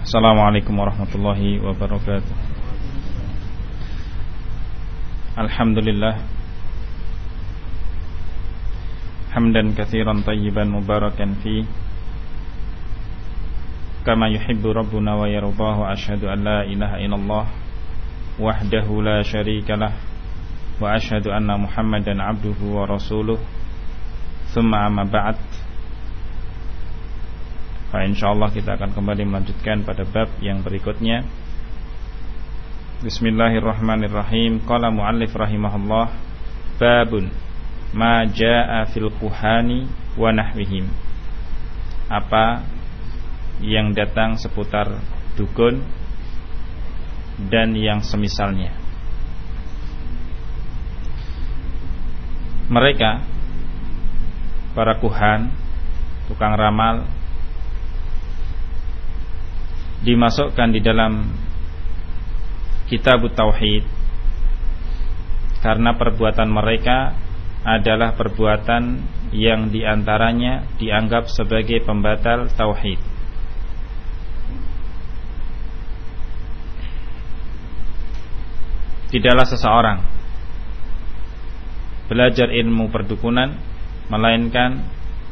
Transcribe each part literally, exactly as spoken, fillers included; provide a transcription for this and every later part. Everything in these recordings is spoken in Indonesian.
Assalamualaikum warahmatullahi wabarakatuh. Alhamdulillah hamdan katsiran tayyiban mubarakan fi kama yuhibbu rabbuna wa yardahu. Asyhadu an la ilaha illallah wahdahu la syarikalah wa asyhadu anna Muhammadan abduhu wa rasuluh. Tsumma amma ba'd. Fa insyaallah kita akan kembali melanjutkan pada bab yang berikutnya. Bismillahirrahmanirrahim. Qala muallif rahimahullah, babun ma jaa fil kuhani wa nahwihim. Apa yang datang seputar dukun dan yang semisalnya. Mereka, para kuhan, tukang ramal, dimasukkan di dalam kitab tauhid karena perbuatan mereka adalah perbuatan yang diantaranya dianggap sebagai pembatal tauhid. Tidaklah seseorang belajar ilmu perdukunan melainkan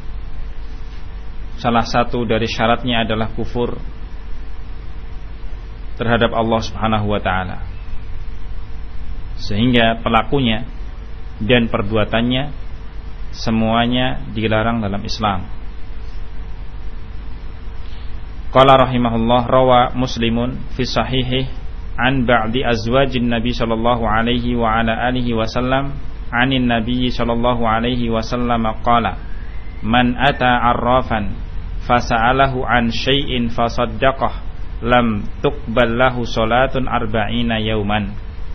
salah satu dari syaratnya adalah kufur terhadap Allah Subhanahu wa ta'ala, sehingga pelakunya dan perbuatannya semuanya dilarang dalam Islam. Qala rahimahullah, rawa Muslimun fi sahihih an ba'di azwajin Nabi sallallahu alaihi wa ala alihi wasallam anin Nabi sallallahu alaihi wasallam qala man ata arrafan fasa'alahu an syai'in fasaddaqah lam tuqbal lahu salatun arba'ina yauman.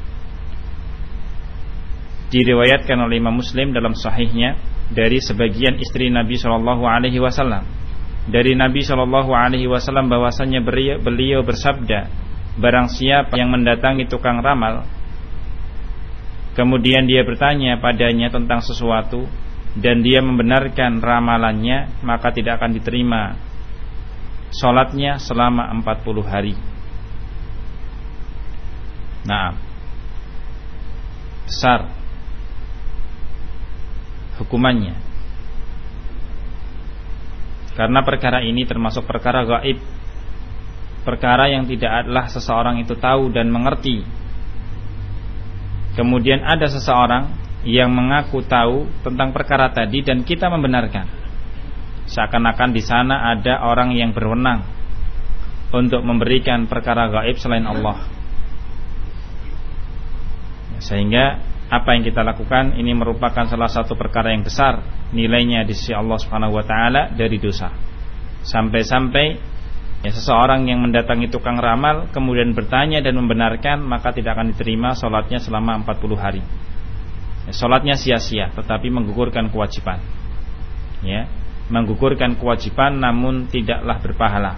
Diriwayatkan oleh Imam Muslim dalam sahihnya dari sebagian istri Nabi sallallahu alaihi wasallam, dari Nabi sallallahu alaihi wasallam bahwasanya beliau bersabda, barang siapa yang mendatangi tukang ramal kemudian dia bertanya padanya tentang sesuatu dan dia membenarkan ramalannya, maka tidak akan diterima salatnya selama empat puluh hari. Nah, besar hukumannya, karena perkara ini termasuk perkara gaib, perkara yang tidak adalah seseorang itu tahu dan mengerti. Kemudian ada seseorang yang mengaku tahu tentang perkara tadi dan kita membenarkan, seakan-akan di sana ada orang yang berwenang untuk memberikan perkara gaib selain Allah. Sehingga apa yang kita lakukan ini merupakan salah satu perkara yang besar nilainya di sisi Allah Subhanahu wa taala dari dosa. Sampai-sampai ya, seseorang yang mendatangi tukang ramal kemudian bertanya dan membenarkan, maka tidak akan diterima salatnya selama empat puluh hari. Ya, salatnya sia-sia tetapi menggugurkan kewajiban. Ya, menggugurkan kewajiban namun tidaklah berpahala.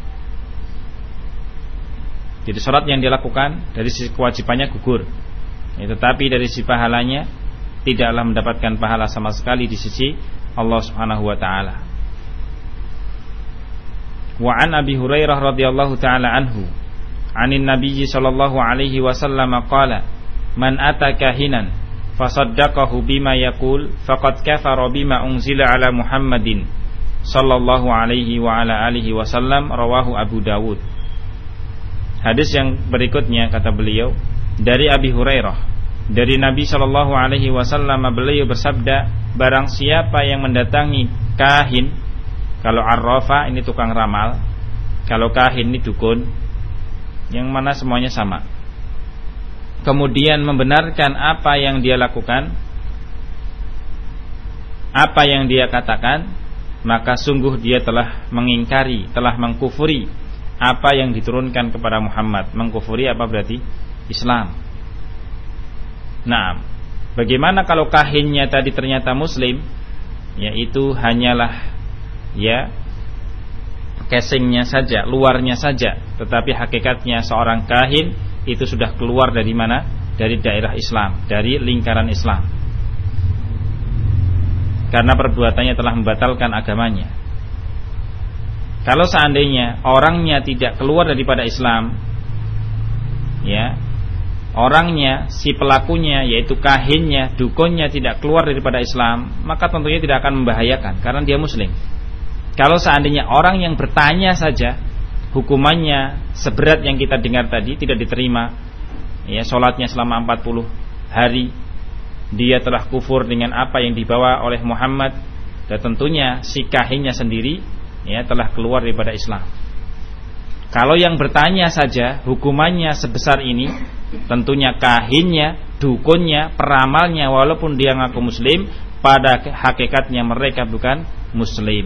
Jadi salat yang dilakukan dari sisi kewajibannya gugur, ya, tetapi dari sisi pahalanya tidaklah mendapatkan pahala sama sekali di sisi Allah Subhanahu wa taala. Wa an Abi Hurairah radhiyallahu taala anhu anin Nabi sallallahu alaihi wasallam qala man ata kahinan fasaddaqahu bima yaqul faqad kafara bima unzila ala Muhammadin sallallahu alaihi wa ala alihi wasallam, rawahu Abu Dawud. Hadis yang berikutnya kata beliau dari Abi Hurairah, dari Nabi sallallahu alaihi wasallam beliau bersabda, barang siapa yang mendatangi kahin, kalau arrafa ini tukang ramal, kalau kahin ini dukun, yang mana semuanya sama, kemudian membenarkan apa yang dia lakukan, apa yang dia katakan, maka sungguh dia telah mengingkari, telah mengkufuri apa yang diturunkan kepada Muhammad. Mengkufuri apa berarti? Islam. Nah, bagaimana kalau kahinnya tadi ternyata muslim? Yaitu hanyalah ya casingnya saja, luarnya saja, tetapi hakikatnya seorang kahin itu sudah keluar dari mana? Dari daerah Islam, dari lingkaran Islam, karena perbuatannya telah membatalkan agamanya. Kalau seandainya orangnya tidak keluar daripada Islam, ya, orangnya, si pelakunya, yaitu kahinnya, dukunnya tidak keluar daripada Islam, maka tentunya tidak akan membahayakan karena dia muslim. Kalau seandainya orang yang bertanya saja, hukumannya seberat yang kita dengar tadi, tidak diterima, ya, sholatnya selama empat puluh hari, dia telah kufur dengan apa yang dibawa oleh Muhammad, dan tentunya si kahinnya sendiri, ya, telah keluar daripada Islam. Kalau yang bertanya saja, hukumannya sebesar ini, tentunya kahinnya, dukunnya, peramalnya, walaupun dia ngaku muslim, pada hakikatnya mereka bukan muslim.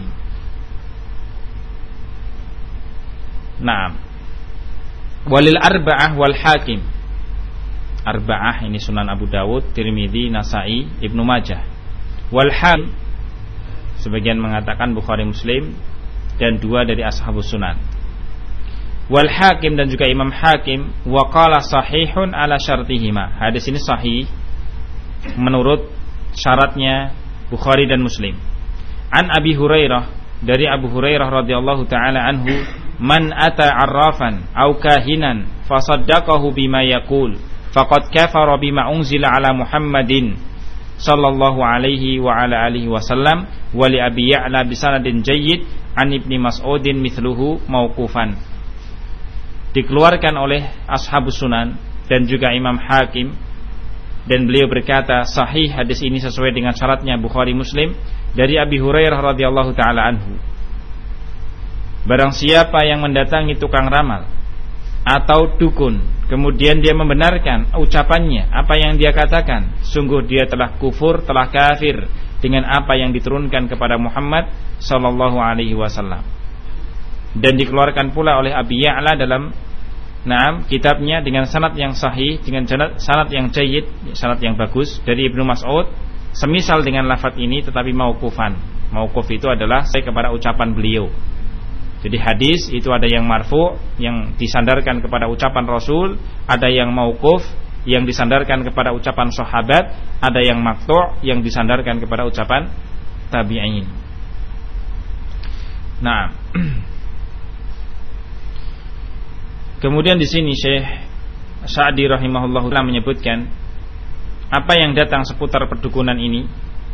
Nah, walil arba'ah wal hakim. Arba'ah ini Sunan Abu Dawud, Tirmidzi, Nasai, Ibnu Majah. Wal hakim, sebagian mengatakan Bukhari, Muslim, dan dua dari ashabus sunan. Wal hakim, dan juga Imam Hakim, wa qala sahihun ala syartihima. Hadis ini sahih menurut syaratnya Bukhari dan Muslim. An Abi Hurairah, dari Abu Hurairah radhiyallahu taala anhu, man ata arrafan au kahinan fasaddaqahu bima yaqul faqad kafara bima unzila ala Muhammadin sallallahu alaihi wa ala alihi wasallam wa li Abi Ya'la bi sanadin jayyid an Ibni Mas'udin mithluhu mauqufan. Dikeluarkan oleh ashabus sunan dan juga Imam Hakim, dan beliau berkata sahih hadis ini sesuai dengan syaratnya Bukhari Muslim, dari Abi Hurairah radhiyallahu taala anhu. Barang siapa yang mendatangi tukang ramal atau dukun, kemudian dia membenarkan ucapannya, apa yang dia katakan, sungguh dia telah kufur, telah kafir dengan apa yang diturunkan kepada Muhammad sallallahu alaihi wasallam. Dan dikeluarkan pula oleh Abi Ya'la dalam Naam kitabnya dengan sanad yang sahih, dengan sanad yang jayyid, sanad yang bagus, dari Ibnu Mas'ud, semisal dengan lafaz ini tetapi mauqufan. Mauquf itu adalah saya kepada ucapan beliau. Jadi hadis itu ada yang marfu, yang disandarkan kepada ucapan Rasul, ada yang mauquf, yang disandarkan kepada ucapan sahabat, ada yang maqtu', yang disandarkan kepada ucapan tabi'in. Nah, kemudian di sini Syekh Sa'di rahimahullahu ta'ala menyebutkan apa yang datang seputar perdukunan ini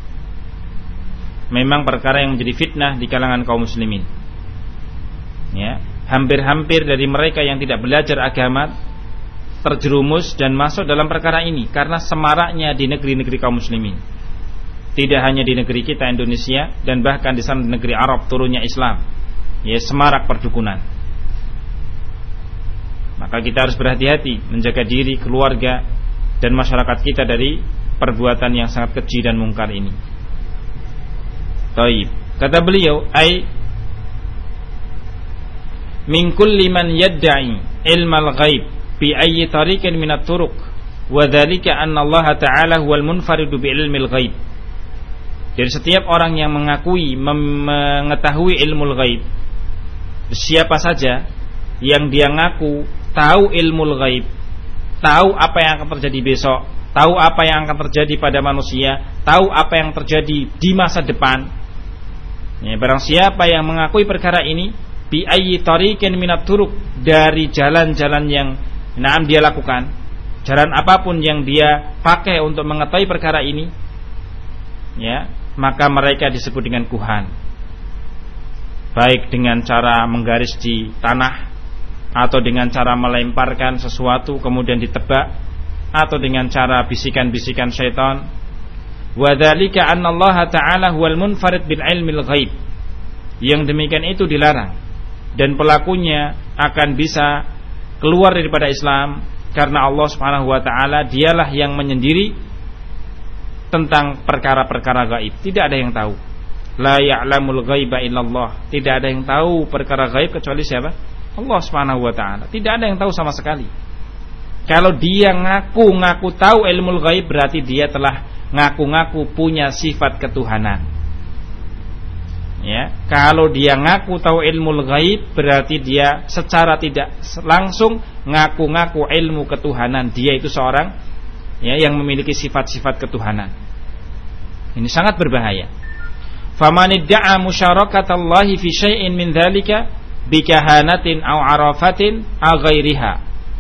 memang perkara yang menjadi fitnah di kalangan kaum muslimin. Ya, hampir-hampir dari mereka yang tidak belajar agama terjerumus dan masuk dalam perkara ini karena semaraknya di negeri-negeri kaum muslimin. Tidak hanya di negeri kita Indonesia, dan bahkan di sana negeri Arab turunnya Islam. Ya, semarak perdukunan. Maka kita harus berhati-hati menjaga diri, keluarga, dan masyarakat kita dari perbuatan yang sangat keji dan mungkar ini. Taib. Kata beliau, ai min kulli man yadda'i ilmal ghaib bi ayyi tariqin min at-turuq wa dzalika anna Allah ta'ala huwal munfaridu bi ilmil ghaib. Jadi setiap orang yang mengakui mengetahui ilmul ghaib, siapa saja yang dia ngaku tahu ilmul ghaib, tahu apa yang akan terjadi besok, tahu apa yang akan terjadi pada manusia, tahu apa yang terjadi di masa depan, ya, barang siapa yang mengakui perkara ini bi ayyi tariqin minat turuq, dari jalan-jalan yang naam dia lakukan, jalan apapun yang dia pakai untuk mengetahui perkara ini, ya, maka mereka disebut dengan kuhan. Baik dengan cara menggaris di tanah, atau dengan cara melemparkan sesuatu kemudian ditebak, atau dengan cara bisikan-bisikan syaitan. Wa dzalika anna Allah ta'ala huwal munfarid bil ilmil ghaib. Yang demikian itu dilarang, dan pelakunya akan bisa keluar daripada Islam karena Allah Subhanahu wa taala dialah yang menyendiri tentang perkara-perkara gaib. Tidak ada yang tahu. La ya'lamul ghaiba illallah. Tidak ada yang tahu perkara gaib kecuali siapa? Allah Subhanahu wa taala. Tidak ada yang tahu sama sekali. Kalau dia ngaku-ngaku tahu ilmul ghaib, berarti dia telah ngaku-ngaku punya sifat ketuhanan. Ya, kalau dia ngaku tahu ilmul ghaib, berarti dia secara tidak langsung ngaku-ngaku ilmu ketuhanan. Dia itu seorang, ya, yang memiliki sifat-sifat ketuhanan. Ini sangat berbahaya. faman idda'a musyarakatallahi fi syai'in min dzalika bikahanatin aw arafatin aw ghairiha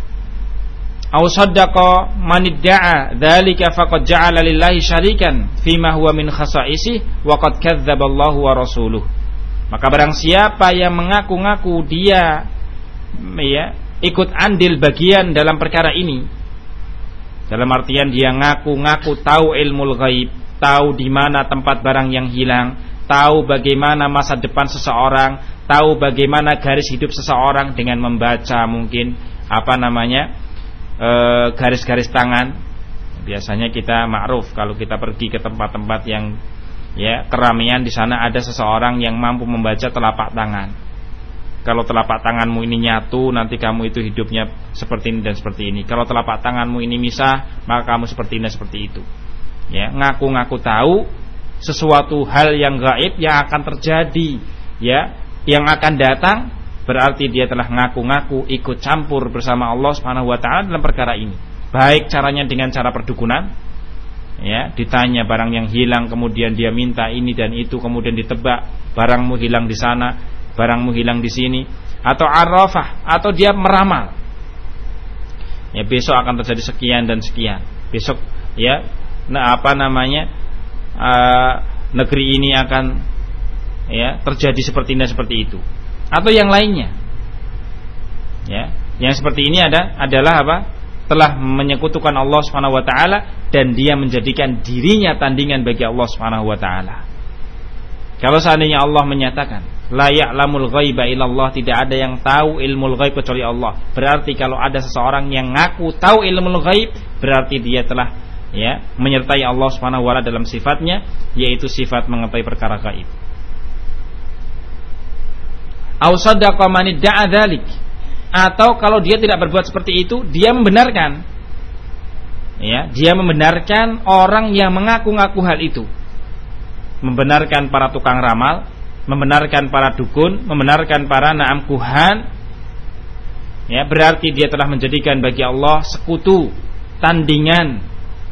aw saddaqa man idda'a dzalika faqad ja'ala lillahi syarikan fima huwa min khasa'isihi wa qad kadzdzaballahu wa rasuluhu. Maka barang siapa yang mengaku-ngaku dia ya ikut andil bagian dalam perkara ini, dalam artian dia ngaku-ngaku tahu ilmu ghaib, tahu di mana tempat barang yang hilang, tahu bagaimana masa depan seseorang, tahu bagaimana garis hidup seseorang dengan membaca mungkin apa namanya e, garis-garis tangan. Biasanya kita ma'ruf kalau kita pergi ke tempat-tempat yang ya keramaian, di sana ada seseorang yang mampu membaca telapak tangan. Kalau telapak tanganmu ini nyatu, nanti kamu itu hidupnya seperti ini dan seperti ini. Kalau telapak tanganmu ini misah, maka kamu seperti ini dan seperti itu. Ya, ngaku-ngaku tahu sesuatu hal yang gaib yang akan terjadi, ya, yang akan datang, berarti dia telah ngaku-ngaku ikut campur bersama Allah Subhanahu wa taala dalam perkara ini. Baik caranya dengan cara perdukunan, ya, ditanya barang yang hilang, kemudian dia minta ini dan itu, kemudian ditebak barangmu hilang di sana, barangmu hilang di sini, atau arrafah, atau dia meramal, ya besok akan terjadi sekian dan sekian, besok ya nah apa namanya uh, negeri ini akan ya terjadi seperti ini seperti itu, atau yang lainnya, ya yang seperti ini ada adalah apa, telah menyekutukan Allah Subhanahu wa taala dan dia menjadikan dirinya tandingan bagi Allah Subhanahu wa taala. Kalau seandainya Allah menyatakan la ya'lamul ghaiba illallah, tidak ada yang tahu ilmu ghaib kecuali Allah, berarti kalau ada seseorang yang ngaku tahu ilmu ghaib, berarti dia telah ya menyertai Allah Subhanahu wa taala dalam sifatnya, yaitu sifat mengetahui perkara gaib. Aw saddaqa man idda'a dzalik, atau kalau dia tidak berbuat seperti itu, dia membenarkan, ya dia membenarkan orang yang mengaku-ngaku hal itu, membenarkan para tukang ramal, membenarkan para dukun, membenarkan para na'am kuhan, ya berarti dia telah menjadikan bagi Allah sekutu, tandingan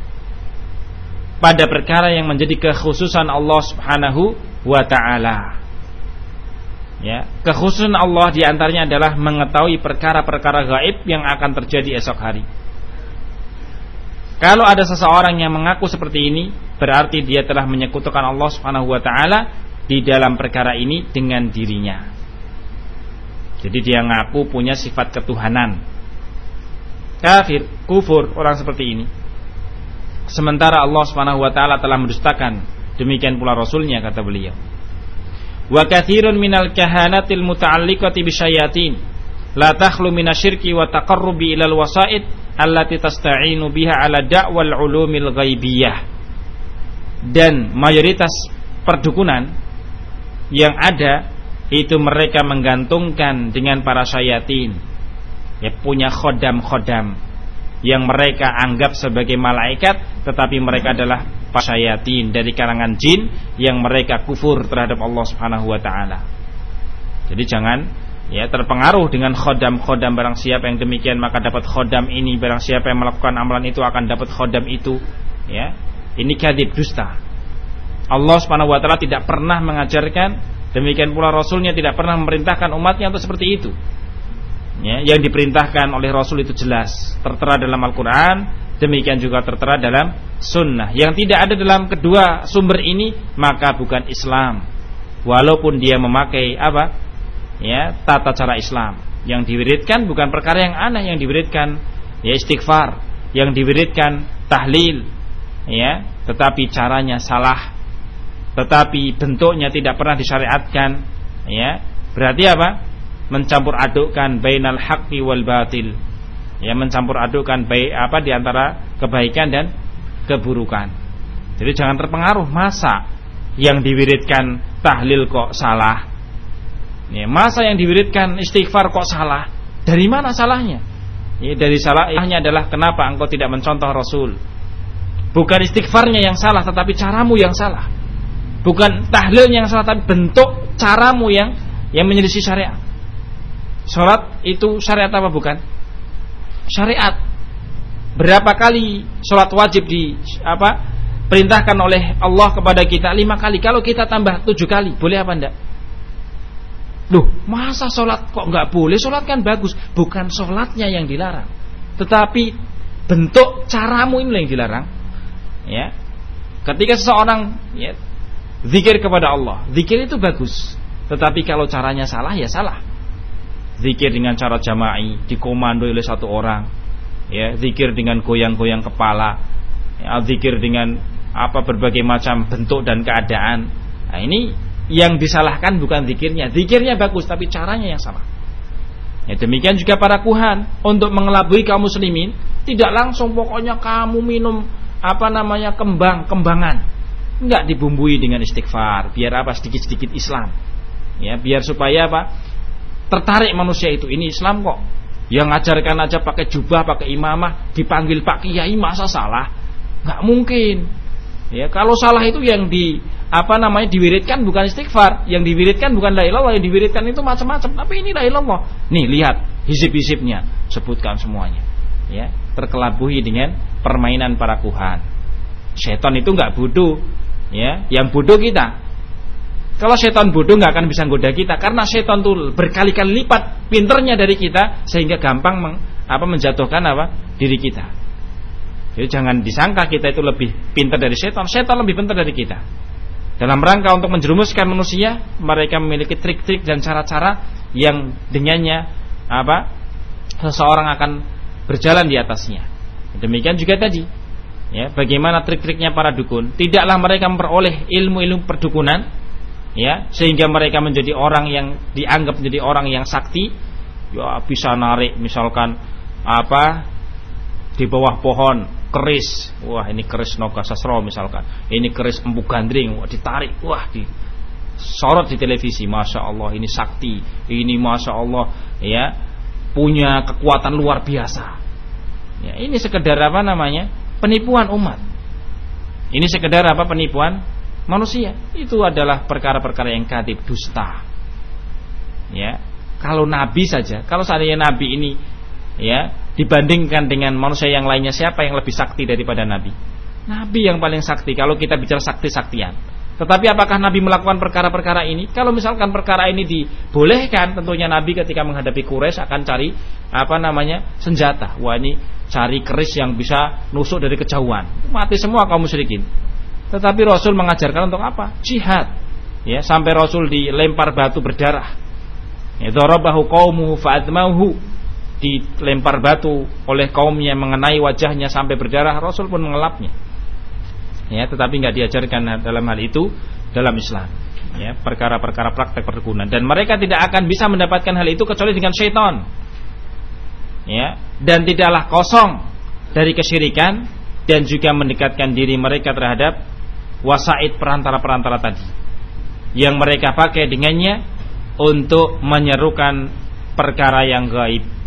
pada perkara yang menjadi kekhususan Allah Subhanahu wa taala. Ya, kekhususan Allah diantaranya adalah mengetahui perkara-perkara gaib yang akan terjadi esok hari. Kalau ada seseorang yang mengaku seperti ini, berarti dia telah menyekutukan Allah Subhanahu wa taala di dalam perkara ini dengan dirinya. Jadi dia ngaku punya sifat ketuhanan. Kafir, kufur orang seperti ini. Sementara Allah Subhanahu wa taala telah mendustakan, demikian pula rasulnya, kata beliau. Wa katsirun minal kahanatil muta'alliqati bisyayatin la takhlu minasyirki wa taqarrubi ilal wasaid allati tasta'inu biha ala da'wal ulumil ghaibiyah. Dan mayoritas perdukunan yang ada itu mereka menggantungkan dengan para syayatin, ya punya khodam-khodam yang mereka anggap sebagai malaikat, tetapi mereka adalah pasyayatin dari kalangan jin yang mereka kufur terhadap Allah Subhanahu wa taala. Jadi jangan ya terpengaruh dengan khodam-khodam, barang siapa yang demikian maka dapat khodam ini, barang siapa yang melakukan amalan itu akan dapat khodam itu, ya. Ini kadzib, dusta. Allah Subhanahu wa taala tidak pernah mengajarkan, demikian pula rasulnya tidak pernah memerintahkan umatnya untuk seperti itu. Ya, yang diperintahkan oleh Rasul itu jelas tertera dalam Al-Quran, demikian juga tertera dalam Sunnah. Yang tidak ada dalam kedua sumber ini maka bukan Islam, walaupun dia memakai apa? Ya, tata cara Islam. Yang diwiridkan bukan perkara yang aneh, yang diwiridkan ya istighfar, yang diwiridkan tahlil, ya, tetapi caranya salah, tetapi bentuknya tidak pernah disyariatkan, ya. Berarti apa? Mencampur adukkan bainal haqqi wal batil, ya mencampur adukkan baik apa di antara kebaikan dan keburukan. Jadi jangan terpengaruh, masa yang diwiridkan tahlil kok salah, ya masa yang diwiridkan istighfar kok salah. Dari mana salahnya? Ya, dari salahnya adalah kenapa engkau tidak mencontoh Rasul. Bukan istighfarnya yang salah, tetapi caramu yang salah. Bukan tahlilnya yang salah, tapi bentuk caramu yang yang menyelisih syariat. Salat itu syariat apa bukan? Syariat. Berapa kali salat wajib di apa? diperintahkan oleh Allah kepada kita lima kali, kalau kita tambah tujuh kali, boleh apa enggak? Loh, masa sholat kok nggak boleh? Sholat kan bagus. Bukan sholatnya yang dilarang, tetapi bentuk caramu ini yang dilarang. Ya, ketika seseorang ya, zikir kepada Allah, zikir itu bagus, tetapi kalau caranya salah ya salah. Zikir dengan cara jama'i, dikomando oleh satu orang, ya, zikir dengan goyang-goyang kepala, ya, zikir dengan apa berbagai macam bentuk dan keadaan. Nah, ini yang disalahkan bukan zikirnya. Zikirnya bagus tapi caranya yang salah. Ya, demikian juga para kuhan untuk mengelabui kaum muslimin, tidak langsung pokoknya kamu minum apa namanya kembang kembangan, enggak dibumbui dengan istighfar. Biar apa? Sedikit-sedikit Islam. Ya, biar supaya apa? Tertarik manusia itu. Ini Islam kok. Yang ngajarkan aja pakai jubah, pakai imamah, dipanggil Pak Kiai, masa salah? Enggak mungkin. Ya, kalau salah itu yang di apa namanya diwiridkan bukan istighfar, yang diwiridkan bukan la ilaha illallah, yang diwiridkan itu macam-macam. Tapi ini la ilaha illallah. Nih lihat hizib-hizibnya, sebutkan semuanya. Ya, terkelabui dengan permainan para kuhan. Setan itu enggak bodoh, ya, yang bodoh kita. Kalau setan bodoh enggak akan bisa goda kita, karena setan tuh berkali-kali lipat pinternya dari kita, sehingga gampang meng, apa menjatuhkan apa diri kita. Jadi jangan disangka kita itu lebih pintar dari setan. Setan lebih pintar dari kita. Dalam rangka untuk menjerumuskan manusia, mereka memiliki trik-trik dan cara-cara yang dengannya apa seseorang akan berjalan di atasnya. Demikian juga tadi, ya, bagaimana trik-triknya para dukun. Tidaklah mereka memperoleh ilmu-ilmu perdukunan, ya, sehingga mereka menjadi orang yang dianggap menjadi orang yang sakti. Ya, bisa narik misalkan apa di bawah pohon keris, wah ini keris Noga Sasro misalkan, ini keris Empu Gandring, wah ditarik, wah disorot di televisi, masya Allah ini sakti, ini masya Allah ya punya kekuatan luar biasa. Ya, ini sekedar apa namanya penipuan umat, ini sekedar apa penipuan manusia. Itu adalah perkara-perkara yang kadhib, dusta. Ya, kalau Nabi saja, kalau seandainya Nabi ini ya dibandingkan dengan manusia yang lainnya, siapa yang lebih sakti daripada Nabi? Nabi yang paling sakti kalau kita bicara sakti-saktian. Tetapi apakah Nabi melakukan perkara-perkara ini? Kalau misalkan perkara ini dibolehkan, tentunya Nabi ketika menghadapi Quraisy akan cari apa namanya senjata. Wah, ini cari keris yang bisa nusuk dari kejauhan. Mati semua kaum musyrikin. Tetapi Rasul mengajarkan untuk apa? Jihad. Ya, sampai Rasul dilempar batu berdarah. Ya, darabahu qaumuhu fa'admahu. Dilempar batu oleh kaumnya mengenai wajahnya sampai berdarah, Rasul pun mengelapnya. Ya, tetapi enggak diajarkan dalam hal itu dalam Islam. Ya, perkara-perkara praktek perdukunan, dan mereka tidak akan bisa mendapatkan hal itu kecuali dengan syaitan. Ya, dan tidaklah kosong dari kesyirikan dan juga mendekatkan diri mereka terhadap wasaid perantara-perantara tadi yang mereka pakai dengannya untuk menyerukan perkara yang gaib.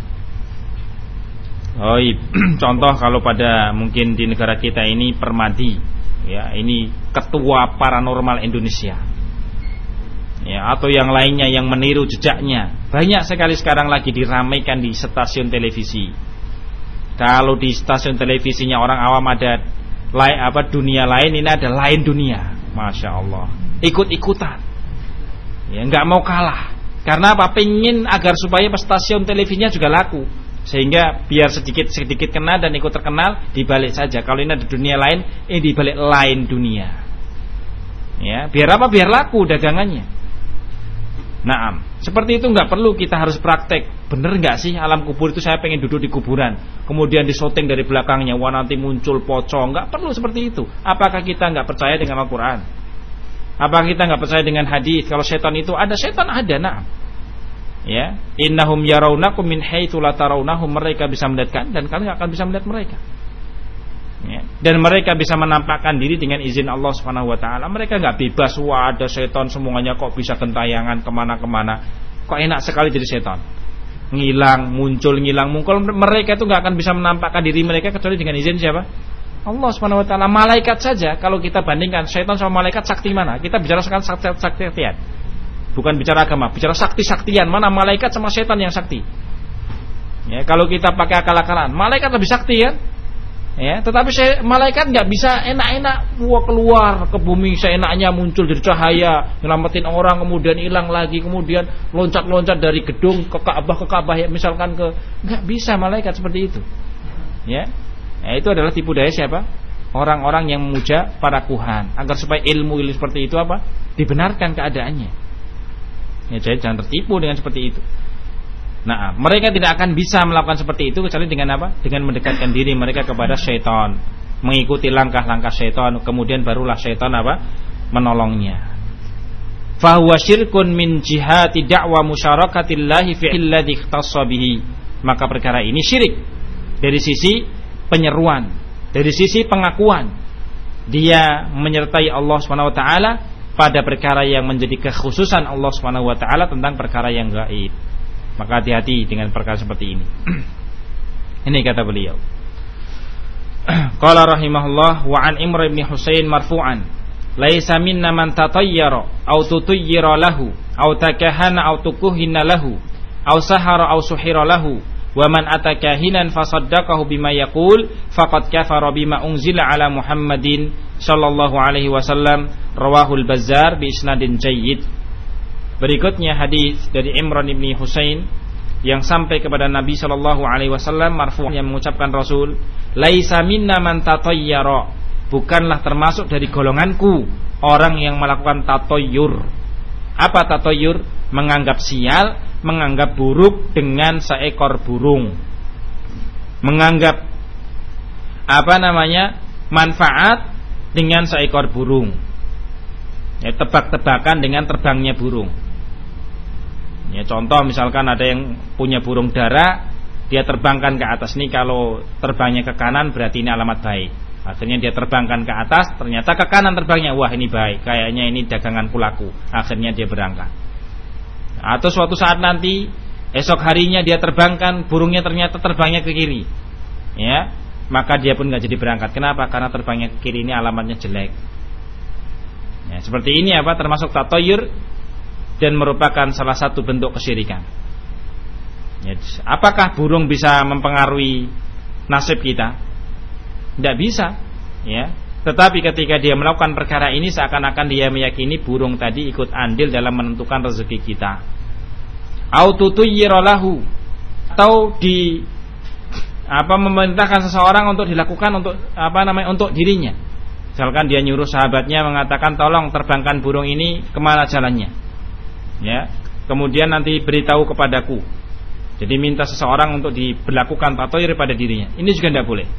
Oh, contoh kalau pada mungkin di negara kita ini Permadi, ya, ini ketua paranormal Indonesia, ya, atau yang lainnya yang meniru jejaknya, banyak sekali sekarang lagi diramaikan di stasiun televisi. Kalau di stasiun televisinya orang awam ada lain apa dunia lain, ini ada lain dunia, masya Allah, ikut-ikutan, ya, nggak mau kalah. Karena apa? Pengen agar supaya stasiun televisinya juga laku, sehingga biar sedikit-sedikit kenal dan ikut terkenal, dibalik saja. Kalau ini ada dunia lain, ini dibalik lain dunia. Ya, biar apa? Biar laku dagangannya. Naam, seperti itu nggak perlu kita harus praktek. Bener nggak sih alam kubur itu saya pengen duduk di kuburan, kemudian disoting dari belakangnya, wah nanti muncul pocong. Nggak perlu seperti itu. Apakah kita nggak percaya dengan Al-Quran? Apakah kita nggak percaya dengan hadis? Kalau setan itu ada, setan ada, naam. Ya, innahum yarawnakum min haitsu la tarawnahum, mereka bisa melihat dan kalian akan bisa melihat mereka. Ya, dan mereka bisa menampakkan diri dengan izin Allah Subhanahu wa taala. Mereka enggak bebas, wah ada setan semuanya kok bisa gentayangan kemana-kemana. Kok enak sekali jadi setan. Ngilang, muncul, ngilang, muncul. Mereka itu enggak akan bisa menampakkan diri mereka kecuali dengan izin siapa? Allah Subhanahu wa taala. Malaikat saja kalau kita bandingkan setan sama malaikat, sakti mana? Kita bicara sekarang sakti-saktian. Bukan bicara agama, bicara sakti-saktian. Mana malaikat sama setan yang sakti? Ya, kalau kita pakai akal-akalan, malaikat lebih sakti kan? Ya, tetapi saya, malaikat nggak bisa enak-enak wah keluar ke bumi seenaknya muncul dari cahaya, nyelamatin orang kemudian hilang lagi, kemudian loncat-loncat dari gedung ke Ka'bah ke Ka'bah ya, misalkan ke nggak bisa malaikat seperti itu. Ya. Ya, itu adalah tipu daya siapa? Orang-orang yang memuja para kuhan agar supaya ilmu-ilmu seperti itu apa? Dibenarkan keadaannya. Ya, jadi jangan tertipu dengan seperti itu. Nah, mereka tidak akan bisa melakukan seperti itu kecuali dengan apa? Dengan mendekatkan diri mereka kepada syaitan, mengikuti langkah-langkah syaitan, kemudian barulah syaitan apa? Menolongnya. Fa huwa syirkun min jihati da'wa musyarakatillahi fi alladhi ikhtassa bihi. Maka perkara ini syirik dari sisi penyeruan, dari sisi pengakuan dia menyertai Allah Subhanahu wa taala pada perkara yang menjadi kekhususan Allah Subhanahu wa taala tentang perkara yang gaib. Maka hati-hati dengan perkara seperti ini. Ini kata beliau. Qala rahimahullah wa an Imran bin Husain marfu'an, laisa minna man tatayyara aw tutayyira lahu aw takahana aw tukuhina lahu aw sahara aw suhira lahu wa man atakahinan fasaddaqahu bima yaqul faqad kafara bima unzila ala Muhammadin sallallahu alaihi wasallam, rawahul Bazzar bi isnadin jayyid. Berikutnya hadis dari Imran bin Husain yang sampai kepada Nabi sallallahu alaihi wasallam marfu' yang mengucapkan Rasul, laisa minna man tatayyara, bukanlah termasuk dari golonganku orang yang melakukan tatayyur. Apa tatayyur? Menganggap sial, menganggap buruk dengan seekor burung, menganggap apa namanya manfaat dengan seekor burung, ya, tebak-tebakan dengan terbangnya burung. Ya, contoh misalkan ada yang punya burung dara, dia terbangkan ke atas. Nih kalau terbangnya ke kanan berarti ini alamat baik. Akhirnya dia terbangkan ke atas, ternyata ke kanan terbangnya, wah ini baik, kayaknya ini daganganku laku. Akhirnya dia berangkat. Atau suatu saat nanti esok harinya dia terbangkan, burungnya ternyata terbangnya ke kiri, ya, maka dia pun nggak jadi berangkat. Kenapa? Karena terbangnya ke kiri ini alamatnya jelek. Ya, seperti ini apa? Termasuk tatayyur dan merupakan salah satu bentuk kesyirikan. Ya, apakah burung bisa mempengaruhi nasib kita? Tidak bisa, ya. Tetapi ketika dia melakukan perkara ini seakan-akan dia meyakini burung tadi ikut andil dalam menentukan rezeki kita. Aututuyira lahu, atau di apa memerintahkan seseorang untuk dilakukan untuk apa namanya untuk dirinya. Misalkan dia nyuruh sahabatnya mengatakan tolong terbangkan burung ini kemana jalannya, ya. Kemudian nanti beritahu kepadaku. Jadi minta seseorang untuk diberlakukan tatoyur pada dirinya. Ini juga tidak boleh.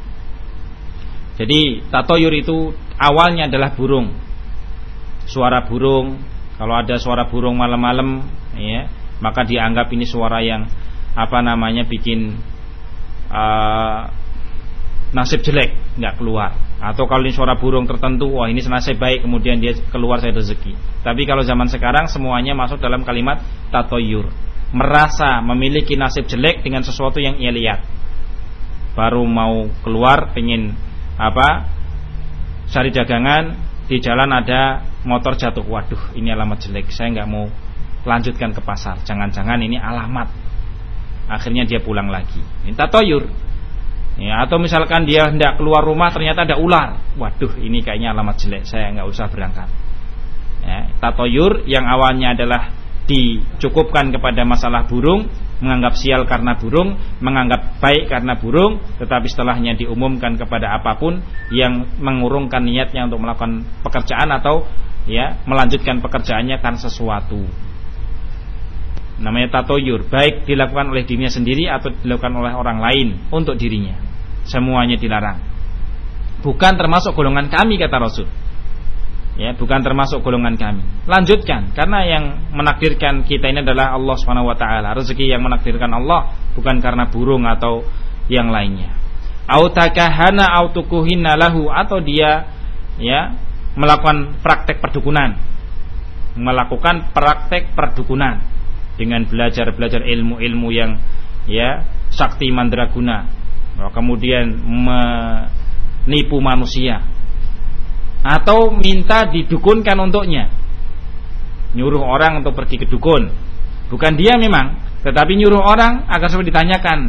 Jadi tatoyur itu awalnya adalah burung, suara burung. Kalau ada suara burung malam-malam, ya, maka dianggap ini suara yang apa namanya bikin uh, nasib jelek nggak keluar. Atau kalau ini suara burung tertentu, wah ini nasib baik, kemudian dia keluar saya rezeki. Tapi kalau zaman sekarang semuanya masuk dalam kalimat tatoyur, merasa memiliki nasib jelek dengan sesuatu yang ia lihat. Baru mau keluar pengen apa cari dagangan, di jalan ada motor jatuh, waduh ini alamat jelek, saya nggak mau lanjutkan ke pasar, jangan-jangan ini alamat. Akhirnya dia pulang lagi, ini tatoyur, ya. Atau misalkan dia hendak keluar rumah ternyata ada ular, waduh ini kayaknya alamat jelek, saya nggak usah berangkat, ya. Tatoyur yang awalnya adalah dicukupkan kepada masalah burung, menganggap sial karena burung, menganggap baik karena burung, tetapi setelahnya diumumkan kepada apapun yang mengurungkan niatnya untuk melakukan pekerjaan atau ya melanjutkan pekerjaannya karena sesuatu. Namanya tatoyur, baik dilakukan oleh dirinya sendiri atau dilakukan oleh orang lain untuk dirinya. Semuanya dilarang. Bukan termasuk golongan kami kata Rasul. Ya, bukan termasuk golongan kami. Lanjutkan, karena yang menakdirkan kita ini adalah Allah Subhanahu wa taala. Rezeki yang menakdirkan Allah, bukan karena burung atau yang lainnya. Au takahana au tukuhina lahu, atau dia ya melakukan praktek perdukunan. Melakukan praktek perdukunan dengan belajar-belajar ilmu-ilmu yang ya sakti mandraguna. Kemudian menipu manusia. Atau minta didukunkan untuknya, nyuruh orang untuk pergi ke dukun. Bukan dia memang, tetapi nyuruh orang agar supaya ditanyakan,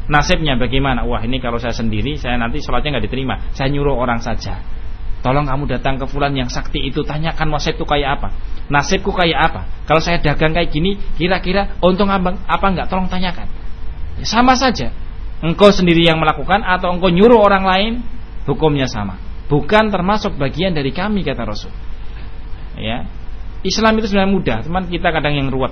Nasibnya bagaimana? Wah, ini kalau saya sendiri, saya nanti sholatnya nggak diterima. Saya nyuruh orang saja. Tolong kamu datang ke fulan yang sakti itu, tanyakan nasibku kayak apa, nasibku kayak apa. Kalau saya dagang kayak gini, kira-kira untung apa, apa enggak? Tolong tanyakan. Ya, sama saja. Engkau sendiri yang melakukan atau engkau nyuruh orang lain, hukumnya sama. Bukan termasuk bagian dari kami, kata Rasul. Ya, Islam itu sebenarnya mudah, teman kita kadang yang ruwet.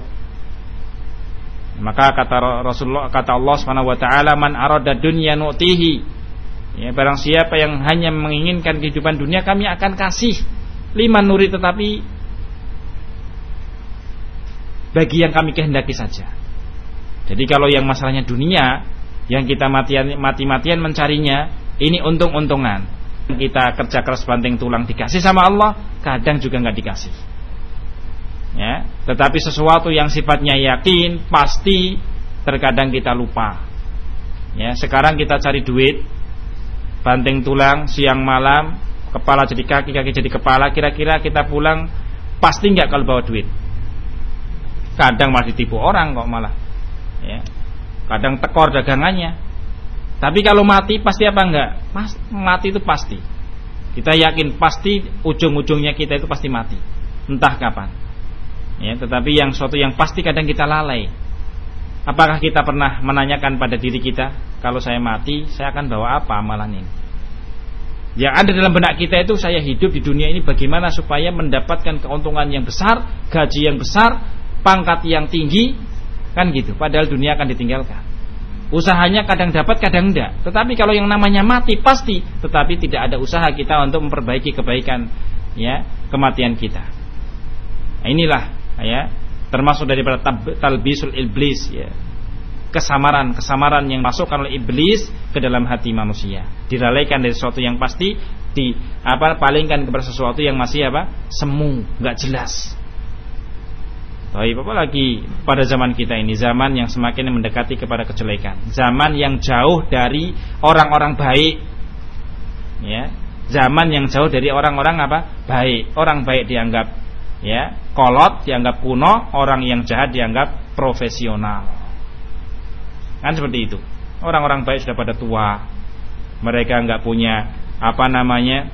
Maka kata Rasulullah, kata Allah Subhanahu wa taala, man arada dunya nu'tihi. Ya, barang siapa yang hanya menginginkan kehidupan dunia, kami akan kasih. Lima nuri, tetapi bagi yang kami kehendaki saja. Jadi kalau yang masalahnya dunia, yang kita matian, mati-matian mencarinya, ini untung-untungan. Kita kerja keras banting tulang dikasih sama Allah, kadang juga nggak dikasih. Ya, tetapi sesuatu yang sifatnya yakin, pasti, terkadang kita lupa. Ya, sekarang kita cari duit, banting tulang siang malam, kepala jadi kaki, kaki jadi kepala, kira-kira kita pulang pasti nggak kalau bawa duit. Kadang malah ditipu orang kok malah. Ya, kadang tekor dagangannya. Tapi kalau mati pasti apa enggak? Mas, mati itu pasti. Kita yakin pasti ujung-ujungnya kita itu pasti mati, entah kapan. Ya, tetapi yang suatu yang pasti kadang kita lalai. Apakah kita pernah menanyakan pada diri kita, kalau saya mati, saya akan bawa apa amalan ini? Yang ada dalam benak kita itu, saya hidup di dunia ini bagaimana supaya mendapatkan keuntungan yang besar, gaji yang besar, pangkat yang tinggi, kan gitu. Padahal dunia akan ditinggalkan. Usahanya kadang dapat, kadang enggak. Tetapi kalau yang namanya mati pasti, tetapi tidak ada usaha kita untuk memperbaiki kebaikan, ya, kematian kita. Nah, inilah, ya, termasuk daripada talbisul iblis, ya, kesamaran kesamaran yang masukkan oleh iblis ke dalam hati manusia, diralaikan dari sesuatu yang pasti, di apa palingkan kepada sesuatu yang masih apa semu, nggak jelas. Baik, apalagi pada zaman kita ini, zaman yang semakin mendekati kepada kejelekan, zaman yang jauh dari orang-orang baik, ya, zaman yang jauh dari orang-orang apa baik. Orang baik dianggap, ya, kolot, dianggap kuno, orang yang jahat dianggap profesional. Kan seperti itu. Orang-orang baik sudah pada tua, mereka nggak punya apa namanya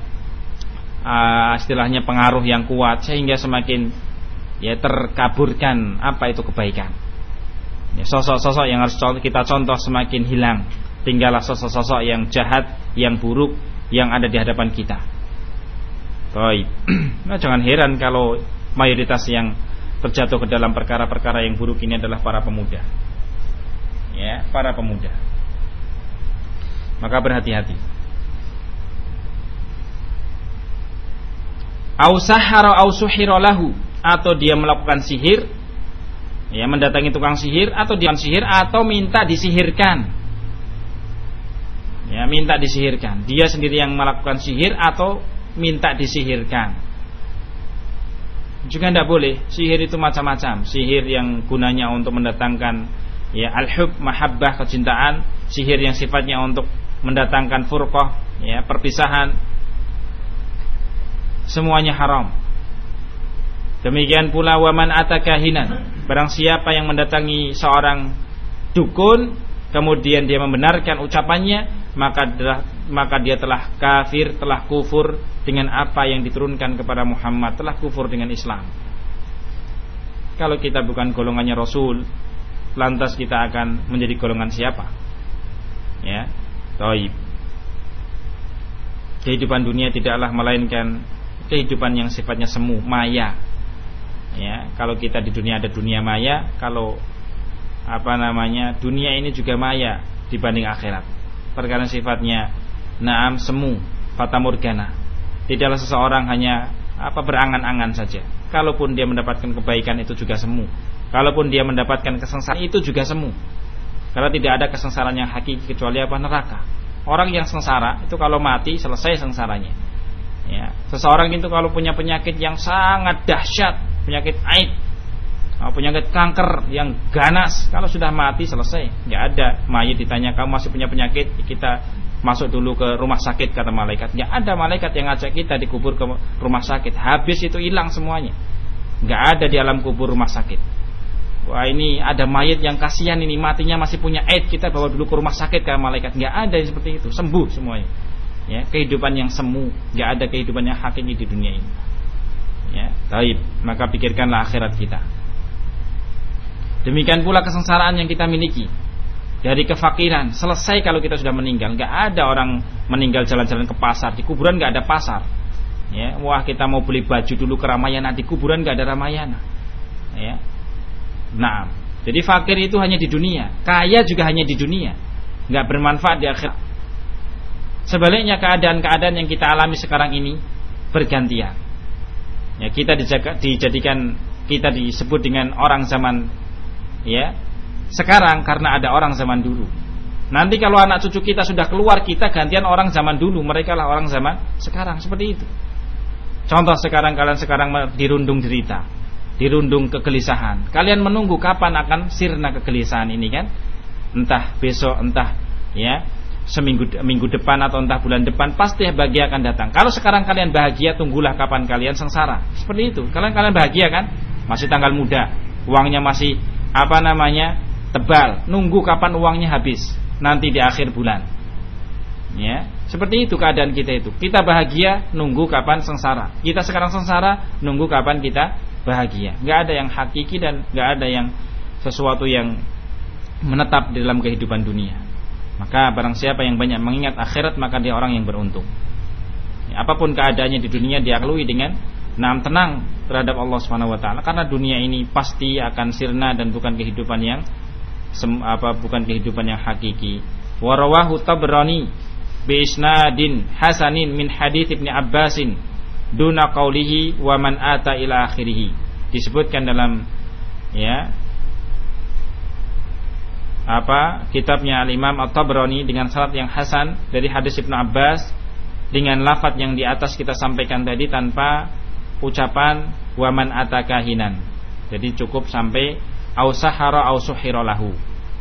uh, istilahnya pengaruh yang kuat, sehingga semakin, ya, terkaburkan apa itu kebaikan. Ya, sosok-sosok yang harus kita contoh semakin hilang. Tinggallah sosok-sosok yang jahat, yang buruk, yang ada di hadapan kita. Baik. Nah, jangan heran kalau mayoritas yang terjatuh ke dalam perkara-perkara yang buruk ini adalah para pemuda. Ya, para pemuda. Maka berhati-hati. Au sahara au suhira lahu, atau dia melakukan sihir, ya, mendatangi tukang sihir, atau dia sihir, atau minta disihirkan. Ya, minta disihirkan. Dia sendiri yang melakukan sihir atau minta disihirkan. Juga tidak boleh. Sihir itu macam-macam. Sihir yang gunanya untuk mendatangkan, ya, al-hub, mahabbah, kecintaan. Sihir yang sifatnya untuk mendatangkan furqah, ya, perpisahan. Semuanya haram. Demikian pula waman atakahinan, barang siapa yang mendatangi seorang dukun, kemudian dia membenarkan ucapannya, maka maka dia telah kafir, telah kufur dengan apa yang diturunkan kepada Muhammad, telah kufur dengan Islam. Kalau kita bukan golongannya Rasul, lantas kita akan menjadi golongan siapa? Ya, taib. Kehidupan dunia tidaklah melainkan kehidupan yang sifatnya semu, maya. Ya, kalau kita di dunia ada dunia maya, kalau apa namanya dunia ini juga maya dibanding akhirat. Perkara sifatnya naam semu, fata morgana. Tidaklah seseorang hanya apa berangan-angan saja. Kalaupun dia mendapatkan kebaikan itu juga semu. Kalaupun dia mendapatkan kesengsaraan itu juga semu. Karena tidak ada kesengsaraan yang hakiki kecuali apa neraka. Orang yang sengsara itu kalau mati selesai sengsaranya. Ya, seseorang itu kalau punya penyakit yang sangat dahsyat, penyakit aid, penyakit kanker yang ganas, kalau sudah mati selesai. Tidak ada mayit ditanya kamu masih punya penyakit, kita masuk dulu ke rumah sakit, kata malaikat. Tidak ada malaikat yang ngajak kita dikubur ke rumah sakit. Habis itu hilang semuanya. Tidak ada di alam kubur rumah sakit. wah ini ada mayat yang kasihan ini, matinya masih punya AIDS, kita bawa dulu ke rumah sakit ke malaikat. Enggak ada yang seperti itu, sembuh semuanya. Ya, kehidupan yang semu, enggak ada kehidupan yang hakiki di dunia ini. Ya, baik, maka pikirkanlah akhirat kita. Demikian pula kesengsaraan yang kita miliki dari kefakiran selesai kalau kita sudah meninggal. Enggak ada orang meninggal jalan-jalan ke pasar, di kuburan enggak ada pasar. Ya, wah kita mau beli baju dulu ke Ramayana, di kuburan enggak ada Ramayana. Ya. Nah, jadi fakir itu hanya di dunia, kaya juga hanya di dunia, enggak bermanfaat di akhirat. Sebaliknya keadaan-keadaan yang kita alami sekarang ini bergantian. Ya, kita dijaga, dijadikan kita disebut dengan orang zaman ya sekarang karena ada orang zaman dulu. Nanti kalau anak cucu kita sudah keluar, kita gantian orang zaman dulu, mereka lah orang zaman sekarang, seperti itu. Contoh sekarang kalian sekarang dirundung derita, dirundung kegelisahan. Kalian menunggu kapan akan sirna kegelisahan ini kan? Entah besok, entah ya seminggu minggu depan atau entah bulan depan, pasti bahagia akan datang. Kalau sekarang kalian bahagia, tunggulah kapan kalian sengsara. Seperti itu. Kalian kalian bahagia kan? Masih tanggal muda, uangnya masih apa namanya? tebal. Nunggu kapan uangnya habis nanti di akhir bulan. Ya, seperti itu keadaan kita itu. Kita bahagia, nunggu kapan sengsara. Kita sekarang sengsara, nunggu kapan kita bahagia. Enggak ada yang hakiki dan enggak ada yang sesuatu yang menetap di dalam kehidupan dunia. Maka barang siapa yang banyak mengingat akhirat, maka dia orang yang beruntung. Ya, apapun keadaannya di dunia dia lalui dengan nam tenang terhadap Allah Subhanahu wa taala, karena dunia ini pasti akan sirna dan bukan kehidupan yang sem, apa bukan kehidupan yang hakiki. Wa rawahu Tabrani bi isnadin hasanin min hadits Ibnu Abbasin duna qaulihi wa man ata ila akhirih. Disebutkan dalam ya apa kitabnya Al-Imam At-Tabrani dengan sanad yang hasan dari hadis Ibnu Abbas dengan lafaz yang di atas kita sampaikan tadi tanpa ucapan wa man atakahinan. Jadi cukup sampai au sahara au suhira lahu.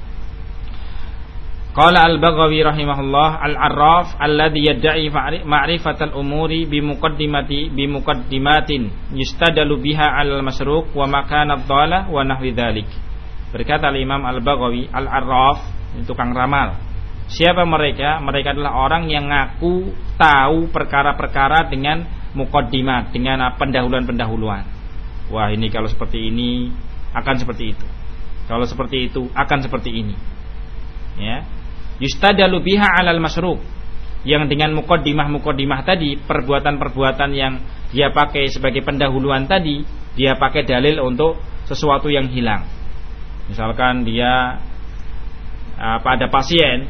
Qala Al-Baghawi rahimahullah al-arraf alladhi yad'i ma'rifatal umuri bi muqaddimati bi muqaddimatin yustadalu biha 'alal masruq wa makanad dhalah wa nahwi dzalik. Berkata Imam Al-Baghawi, al-arraf, tukang ramal. Siapa mereka? Mereka adalah orang yang ngaku tahu perkara-perkara dengan muqaddimat, dengan pendahuluan-pendahuluan. Wah, ini kalau seperti ini akan seperti itu. Kalau seperti itu akan seperti ini. Ya. Yustadalu biha 'alal masruq. Yang dengan muqaddimah-muqaddimah tadi, perbuatan-perbuatan yang dia pakai sebagai pendahuluan tadi, dia pakai dalil untuk sesuatu yang hilang. Misalkan dia apa ada pasien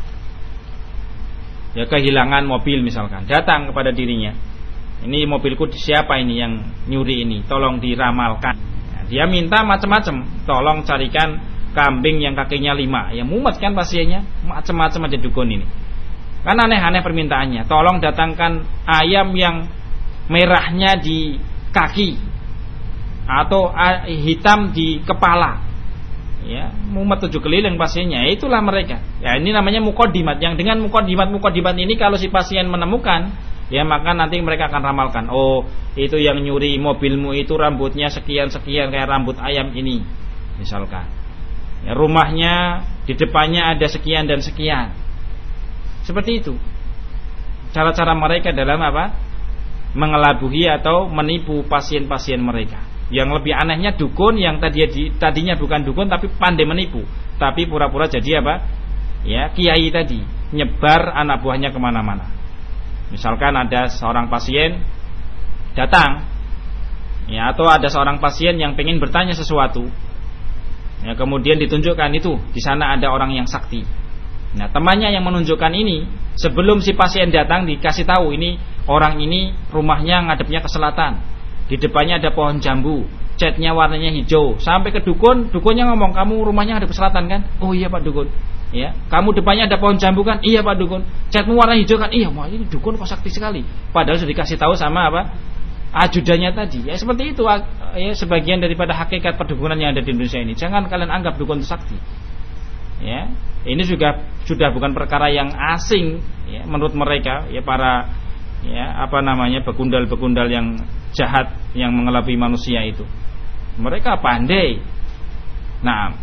ya kehilangan mobil misalkan, datang kepada dirinya, ini mobilku siapa ini yang nyuri ini, tolong diramalkan. Dia minta macam-macam, tolong carikan kambing yang kakinya lima. Ya mumet kan pasiennya, macam-macam aja dukun ini. Kan aneh-aneh permintaannya. Tolong datangkan ayam yang merahnya di kaki atau hitam di kepala. Ya, mumet tujuh keliling pasiennya. Itulah mereka. Ya, ini namanya muqaddimat. Yang dengan muqaddimat-muqaddimat ini kalau si pasien menemukan, ya maka nanti mereka akan ramalkan. Oh, itu yang nyuri mobilmu itu rambutnya sekian-sekian kayak rambut ayam ini. Misalkan. Ya, rumahnya di depannya ada sekian dan sekian. Seperti itu. Cara-cara mereka dalam apa? Mengelabuhi atau menipu pasien-pasien mereka. Yang lebih anehnya dukun yang tadi tadinya bukan dukun tapi pandai menipu, tapi pura-pura jadi apa? Ya, kiai tadi, nyebar anak buahnya kemana-mana. Misalkan ada seorang pasien datang, ya, atau ada seorang pasien yang pengen bertanya sesuatu, ya, kemudian ditunjukkan itu di sana ada orang yang sakti. Nah, temannya yang menunjukkan ini sebelum si pasien datang dikasih tahu ini orang ini rumahnya ngadepnya ke selatan. Di depannya ada pohon jambu, catnya warnanya hijau. Sampai ke dukun, dukunnya ngomong, kamu rumahnya ada ke selatan kan? Oh iya Pak dukun. Ya, kamu depannya ada pohon jambu kan? Iya Pak dukun. Catmu warna hijau kan? Iya, wah ini dukun kok sakti sekali. Padahal sudah dikasih tahu sama apa? Ajudannya tadi. Ya seperti itu ya, sebagian daripada hakikat perdukunan yang ada di Indonesia ini. Jangan kalian anggap dukun itu sakti. Ya, ini juga sudah bukan perkara yang asing ya, menurut mereka ya para ya apa namanya begundal-begundal yang jahat yang mengelabui manusia itu. Mereka pandai Nah,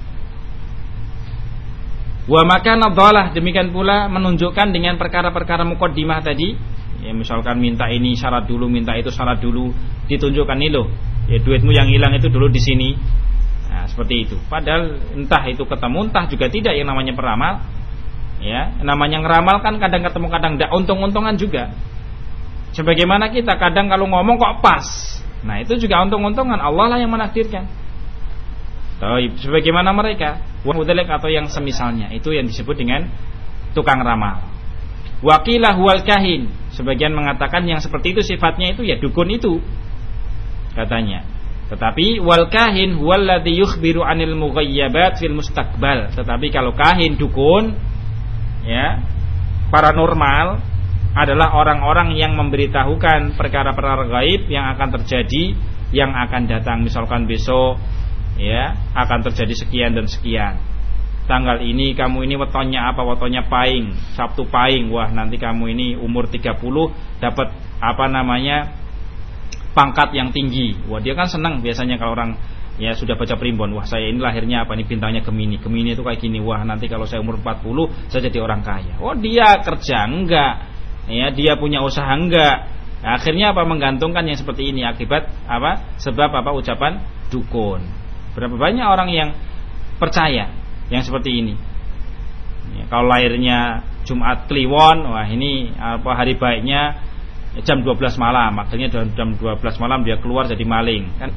wa makana dhalah, demikian pula menunjukkan dengan perkara-perkara muqaddimah tadi. Ya, misalkan minta ini syarat dulu, minta itu syarat dulu, ditunjukkan nih loh. Ya, duitmu yang hilang itu dulu di sini. Nah, seperti itu. Padahal entah itu ketemu, entah juga tidak yang namanya peramal. Ya, namanya ngeramal kan kadang ketemu, kadang tidak, untung-untungan juga. Sebagaimana kita kadang kalau ngomong kok pas. Nah, itu juga untung-untungan, Allah lah yang menakdirkan. Taib, sebagaimana mereka wahudalik atau yang semisalnya, itu yang disebut dengan tukang ramal. Waqilah huwal kahin, sebagian mengatakan yang seperti itu sifatnya itu ya dukun itu katanya. Tetapi wal kahin huwallazi yukhbiru 'anil mughayyabat fil mustaqbal. Tetapi kalau kahin, dukun, ya, paranormal adalah orang-orang yang memberitahukan perkara-perkara gaib yang akan terjadi, yang akan datang. Misalkan besok, ya, akan terjadi sekian dan sekian. Tanggal ini kamu ini wetonnya apa? Wetonnya Pahing, Sabtu Pahing. Wah, nanti kamu ini umur tiga puluh dapat apa namanya? Pangkat yang tinggi. Wah, dia kan senang biasanya kalau orang ya sudah baca primbon. Wah, saya ini lahirnya apa nih, bintangnya Gemini. Gemini itu kayak gini. Wah, nanti kalau saya umur empat puluh saya jadi orang kaya. Oh, dia kerja enggak? Ya, dia punya usaha enggak? Nah, akhirnya apa, menggantungkan yang seperti ini akibat apa? Sebab apa? Ucapan dukun. Berapa banyak orang yang percaya yang seperti ini. Ya, kalau lahirnya Jumat Kliwon, wah ini apa hari baiknya jam dua belas malam, akhirnya jam dua belas malam dia keluar jadi maling, kan?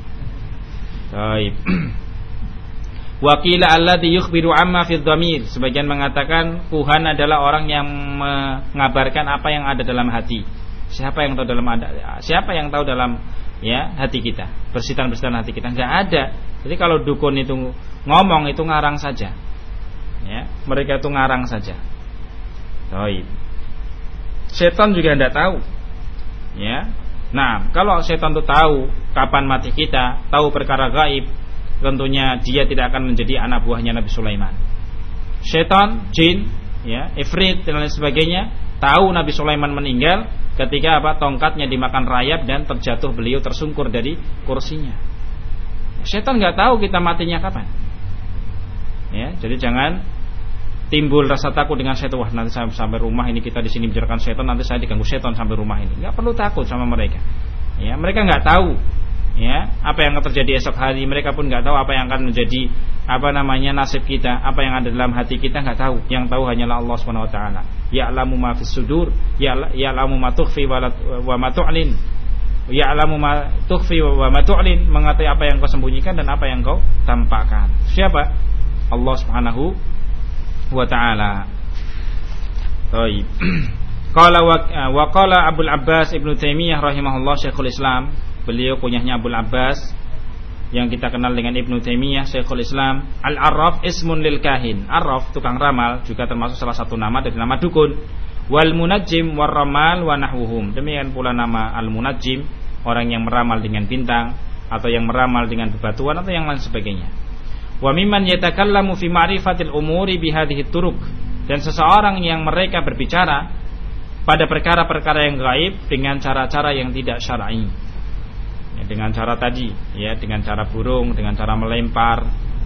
Baik. Waqila alladhi yukhbiru amma fi dhamir, sebagian mengatakan kuhan adalah orang yang mengabarkan apa yang ada dalam hati. Siapa yang tahu dalam ada siapa yang tahu dalam ya hati kita, persitan-persitan hati kita? Enggak ada. Jadi kalau dukun itu ngomong itu ngarang saja. Ya, mereka itu ngarang saja. Baik. Setan juga tidak tahu. Ya. Nah, kalau setan itu tahu kapan mati kita, tahu perkara gaib, tentunya dia tidak akan menjadi anak buahnya Nabi Sulaiman. Setan, jin, ya, ifrit dan lain sebagainya, tahu Nabi Sulaiman meninggal ketika apa? Tongkatnya dimakan rayap dan terjatuh beliau tersungkur dari kursinya. Setan nggak tahu kita matinya kapan. Ya, jadi jangan timbul rasa takut dengan setan. Wah, nanti saya sampai rumah ini kita di sini bicarakan setan, nanti saya diganggu setan sampai rumah ini. Nggak perlu takut sama mereka. Ya, mereka nggak tahu ya apa yang akan terjadi esok hari. Mereka pun nggak tahu apa yang akan menjadi apa namanya nasib kita, apa yang ada dalam hati kita, nggak tahu. Yang tahu hanyalah Allah Subhanahu Wa Taala. Ya'lamu ma fis sudur, ya'lamu ma tukhfi wa ma tu'lin. Ya'lamu ma tukhfi wa ma tu'lin, mengetahui apa yang kau sembunyikan dan apa yang kau tampakkan. Siapa? Allah Subhanahu wa taala. Baik. Qala wa qala Abdul Abbas Ibnu Taimiyah rahimahullah, Syekhul Islam. Beliau kunyahnya Abdul Abbas yang kita kenal dengan Ibnu Taimiyah, Syekhul Islam. Al-Arraf ismun lil kahin. Arraf, tukang ramal, juga termasuk salah satu nama dari nama dukun. Wal munajjim war ramal wa nahwuhum. Demikian pula nama al-munajjim, orang yang meramal dengan bintang atau yang meramal dengan bebatuan atau yang lain sebagainya. Wa mimman yatakallamu fi ma'rifatil umuri bihadhihi turuk, dan seseorang yang mereka berbicara pada perkara-perkara yang gaib dengan cara-cara yang tidak syar'i. Ya, dengan cara tadi, ya, dengan cara burung, dengan cara melempar.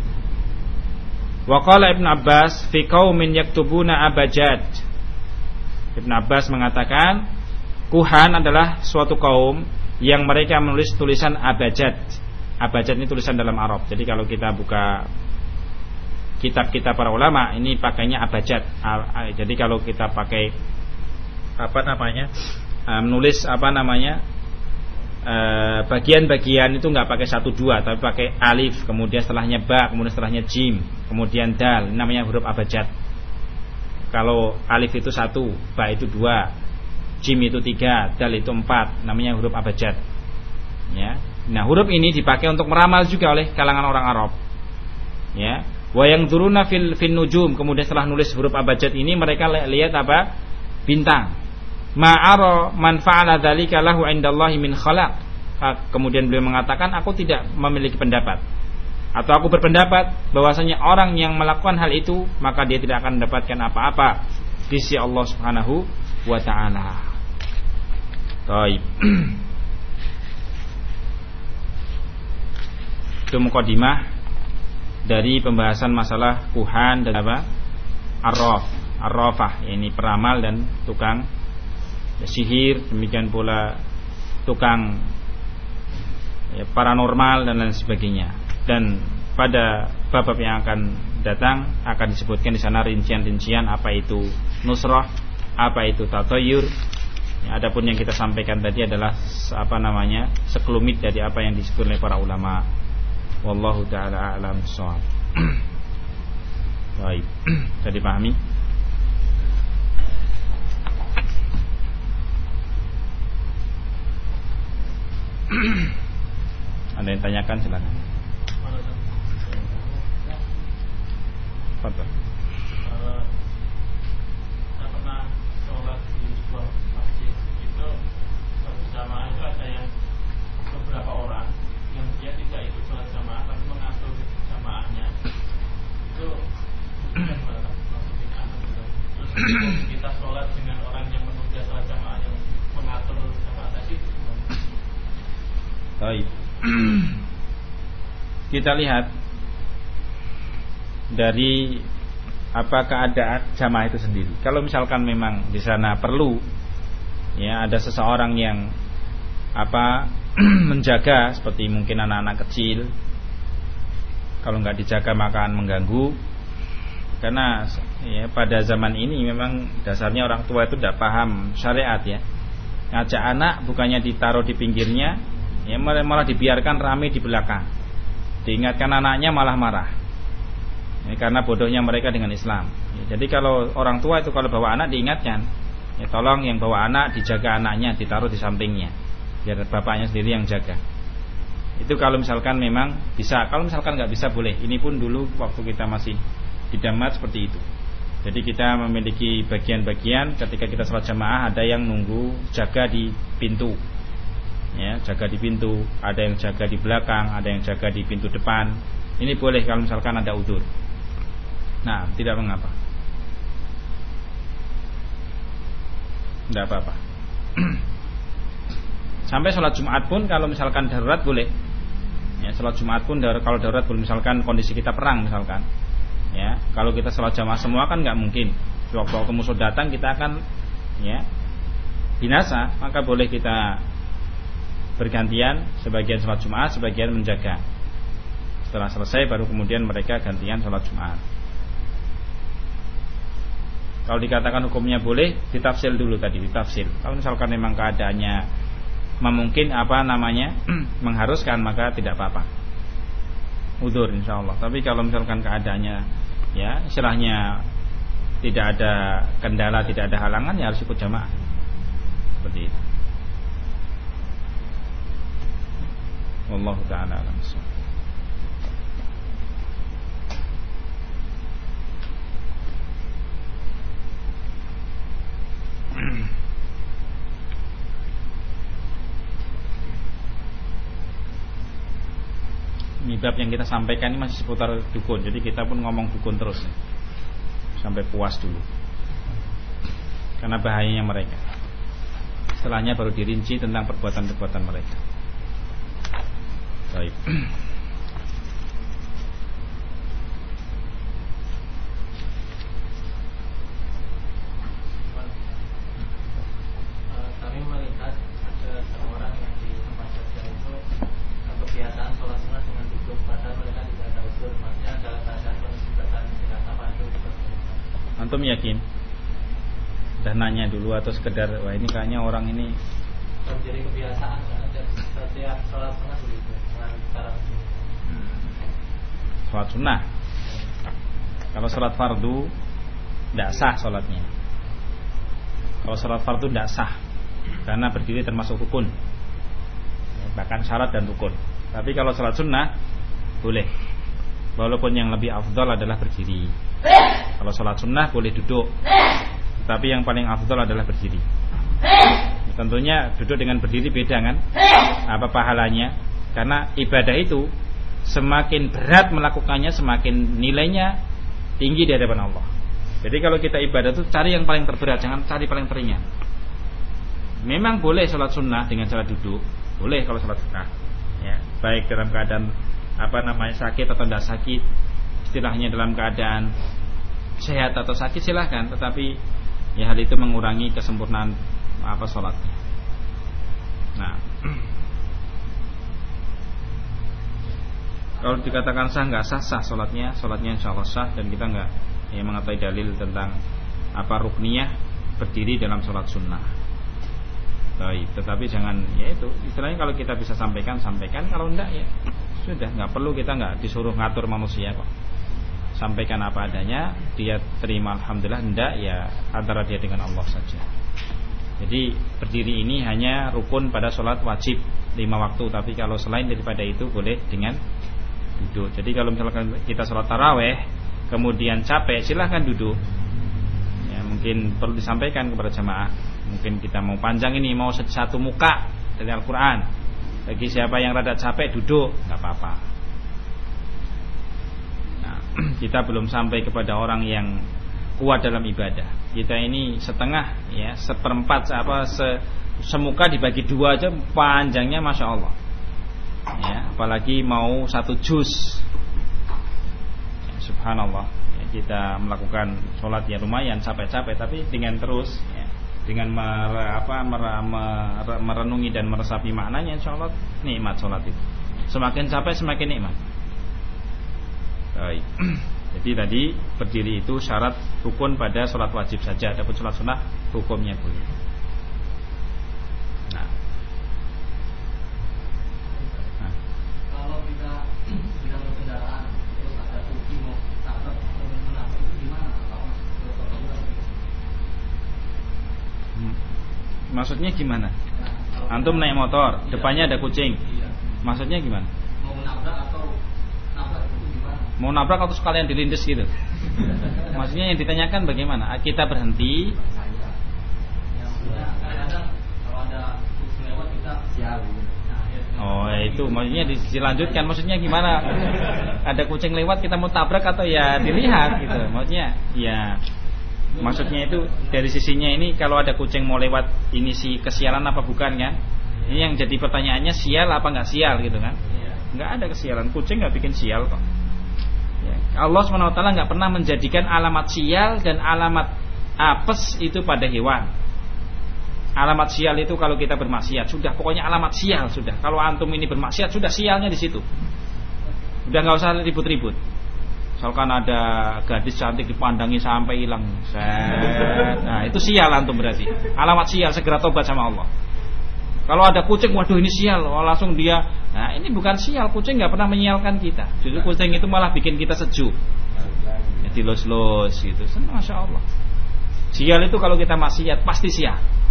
Wa qala Ibnu Abbas fi qaumin yaktubuna abajad. Ibnu Abbas mengatakan kuhan adalah suatu kaum yang mereka menulis tulisan abajad. Abajad ini tulisan dalam Arab. Jadi kalau kita buka kitab-kitab para ulama, ini pakainya abajad. Jadi kalau kita pakai apa namanya, menulis apa namanya, bagian-bagian itu nggak pakai satu dua, tapi pakai alif, kemudian setelahnya ba, kemudian setelahnya jim, kemudian dal. Ini namanya huruf abajad. Kalau alif itu satu, ba itu dua, jim itu tiga, dal itu empat, namanya huruf abajad. Ya. Nah, huruf ini dipakai untuk meramal juga oleh kalangan orang Arab. Ya. Wa yang dzuruna fil fin nujum, kemudian setelah nulis huruf abajad ini mereka lihat apa? Bintang. Ma'ara man fa'ala dzalika lahu 'indallahi min khalaq. Kemudian beliau mengatakan, aku tidak memiliki pendapat, atau aku berpendapat bahwasanya orang yang melakukan hal itu maka dia tidak akan mendapatkan apa-apa di sisi Allah Subhanahu wa taala. Baik. Itu mukadimah dari pembahasan masalah kuhan dan apa? Arraf, arrafah, ini peramal dan tukang sihir, demikian pula tukang ya, paranormal dan lain sebagainya. Dan pada bab yang akan datang akan disebutkan di sana rincian-rincian apa itu nusrah, apa itu tatayur. Ya, adapun yang kita sampaikan tadi adalah apa namanya sekelumit dari apa yang disebut oleh para ulama. Wallahu taala a'lam bissawab. Baik, sudah dipahami? Ada yang tanyakan silakan. Fadhil. Saya pernah sholat di sebuah masjid itu berjamaah itu ada yang beberapa orang yang dia tidak ikut sholat jamaah tapi mengatur jamaahnya itu terus kita sholat dengan orang yang menunda sholat jamaah yang mengatur jamaah tadi. Baik. Kita lihat dari apa keadaan jamaah itu sendiri. Kalau misalkan memang di sana perlu ya ada seseorang yang apa menjaga seperti mungkin anak-anak kecil, kalau nggak dijaga maka akan mengganggu. Karena ya, pada zaman ini memang dasarnya orang tua itu tidak paham syariat ya. Ngajak anak bukannya ditaruh di pinggirnya, ya malah dibiarkan ramai di belakang. Diingatkan anaknya malah marah. Ya, karena bodohnya mereka dengan Islam. Ya, jadi kalau orang tua itu kalau bawa anak diingatkan, ya tolong yang bawa anak dijaga anaknya, ditaruh di sampingnya, biar bapaknya sendiri yang jaga. Itu kalau misalkan memang bisa. Kalau misalkan nggak bisa boleh. Ini pun dulu waktu kita masih di Damat seperti itu. Jadi kita memiliki bagian-bagian ketika kita sholat jamaah ada yang nunggu jaga di pintu, ya jaga di pintu. Ada yang jaga di belakang, ada yang jaga di pintu depan. Ini boleh kalau misalkan ada udzur. Nah, tidak mengapa. Tidak apa-apa. Sampai sholat Jumat pun kalau misalkan darurat boleh. Ya, sholat Jumat pun kalau darurat boleh, misalkan kondisi kita perang misalkan. Ya, kalau kita sholat jamaah semua kan nggak mungkin. Waktu musuh datang kita akan ya binasa, maka boleh kita bergantian, sebagian sholat Jumat, sebagian menjaga. Setelah selesai baru kemudian mereka gantian sholat Jumat. Kalau dikatakan hukumnya boleh, ditafsir dulu tadi, ditafsir. Kalau misalkan memang keadaannya memungkin apa namanya mengharuskan, maka tidak apa-apa. Udzur insyaallah. Tapi kalau misalkan keadaannya ya istilahnya tidak ada kendala, tidak ada halangan, ya harus ikut jamaah. Seperti itu. Wallahu ta'ala a'lam. Ini bab yang kita sampaikan ini masih seputar dukun. Jadi kita pun ngomong dukun terus ya, sampai puas dulu. Karena bahayanya mereka. Setelahnya baru dirinci tentang perbuatan-perbuatan mereka. Baik. Kami melihat ada seorang yang di tempat kerja itu kebiasaan sholat sunat dengan duduk, padahal mereka tidak ada usul. Maksudnya dalam keadaan kondisi badan dengan apa itu. Antum yakin? Udah nanya dulu atau sekedar wah ini kayaknya orang ini jadi kebiasaan ada setiap sholat sunat begitu dengan cara hmm. Sholat sunnah. Kalau sholat fardu tidak sah sholatnya. Kalau sholat fardu tidak sah karena berdiri termasuk rukun, bahkan syarat dan rukun. Tapi kalau sholat sunnah boleh, walaupun yang lebih afdal adalah berdiri. Kalau sholat sunnah boleh duduk, tapi yang paling afdal adalah berdiri. Tentunya duduk dengan berdiri beda kan apa pahalanya. Karena ibadah itu semakin berat melakukannya, semakin nilainya tinggi di hadapan Allah. Jadi kalau kita ibadah itu cari yang paling terberat, jangan cari paling ringan. Memang boleh sholat sunnah dengan cara duduk, boleh kalau sholat sunnah ya, baik dalam keadaan apa namanya sakit atau tidak sakit. istilahnya dalam keadaan sehat atau sakit silahkan, tetapi ya hal itu mengurangi kesempurnaan apa sholatnya. Nah, kalau dikatakan sah nggak sah sah sholatnya, sholatnya insya Allah sah, dan kita nggak ya mengetahui dalil tentang apa rukniyah berdiri dalam sholat sunnah. Baik, tetapi jangan ya itu istilahnya kalau kita bisa sampaikan sampaikan, kalau enggak ya sudah, nggak perlu, kita nggak disuruh ngatur manusia kok. Sampaikan apa adanya, dia terima alhamdulillah, enggak ya antara dia dengan Allah saja. Jadi berdiri ini hanya rukun pada sholat wajib lima waktu, tapi kalau selain daripada itu boleh dengan duduk. Jadi kalau misalkan kita sholat taraweh kemudian capek, silahkan duduk. Ya, mungkin perlu disampaikan kepada jamaah, mungkin kita mau panjang ini, mau satu muka dari Al-Quran, bagi siapa yang rada capek duduk, nggak apa-apa. Nah, kita belum sampai kepada orang yang kuat dalam ibadah. Kita ini setengah, ya seperempat apa se, semuka dibagi dua aja panjangnya masya Allah. Ya, apalagi mau satu juz. Ya, subhanallah. Ya, kita melakukan sholat yang lumayan capek-capek, tapi dengan terus, ya, dengan mer, apa, mer, mer, merenungi dan meresapi maknanya, insya Allah nikmat sholat itu. Semakin capek semakin nikmat. Baik. Jadi tadi berdiri itu syarat rukun pada sholat wajib saja, adapun sholat sunnah hukumnya boleh. Nah, nah. Kalau kita sedang berkendaraan terus ada truk mau tabrak atau menabrak itu gimana? Hmm. Maksudnya gimana? Nah, antum naik motor, iya, depannya ada kucing. Iya. Maksudnya gimana? Mau menabrak atau nabrak itu gimana? Mau nabrak atau sekalian dilindes gitu? Maksudnya yang ditanyakan bagaimana? Kita berhenti. Ya, kadang-kadang kalau ada kucing lewat kita siap. Oh itu maksudnya dilanjutkan. Maksudnya gimana? Ada kucing lewat kita mau tabrak atau ya dilihat gitu? Maksudnya ya, maksudnya itu dari sisinya ini, kalau ada kucing mau lewat ini si kesialan apa bukan kan? Ini yang jadi pertanyaannya, sial apa nggak sial gitu kan? Nggak ada kesialan, kucing nggak bikin sial kok. Ya, Allah subhanahu wa taala nggak pernah menjadikan alamat sial dan alamat apes itu pada hewan. Alamat sial itu kalau kita bermaksiat, sudah pokoknya alamat sial sudah. Kalau antum ini bermaksiat, sudah sialnya di situ. Udah nggak usah ribut-ribut. Misalkan ada gadis cantik dipandangi sampai hilang, nah itu sial antum berarti. Alamat sial, segera tobat sama Allah. Kalau ada kucing, waduh ini sial, oh, langsung dia. Nah ini bukan sial, kucing nggak pernah menyialkan kita. Justru kucing itu malah bikin kita sejuk. Jadi los-los gitu, masya Allah. Sial itu kalau kita maksiat pasti sial.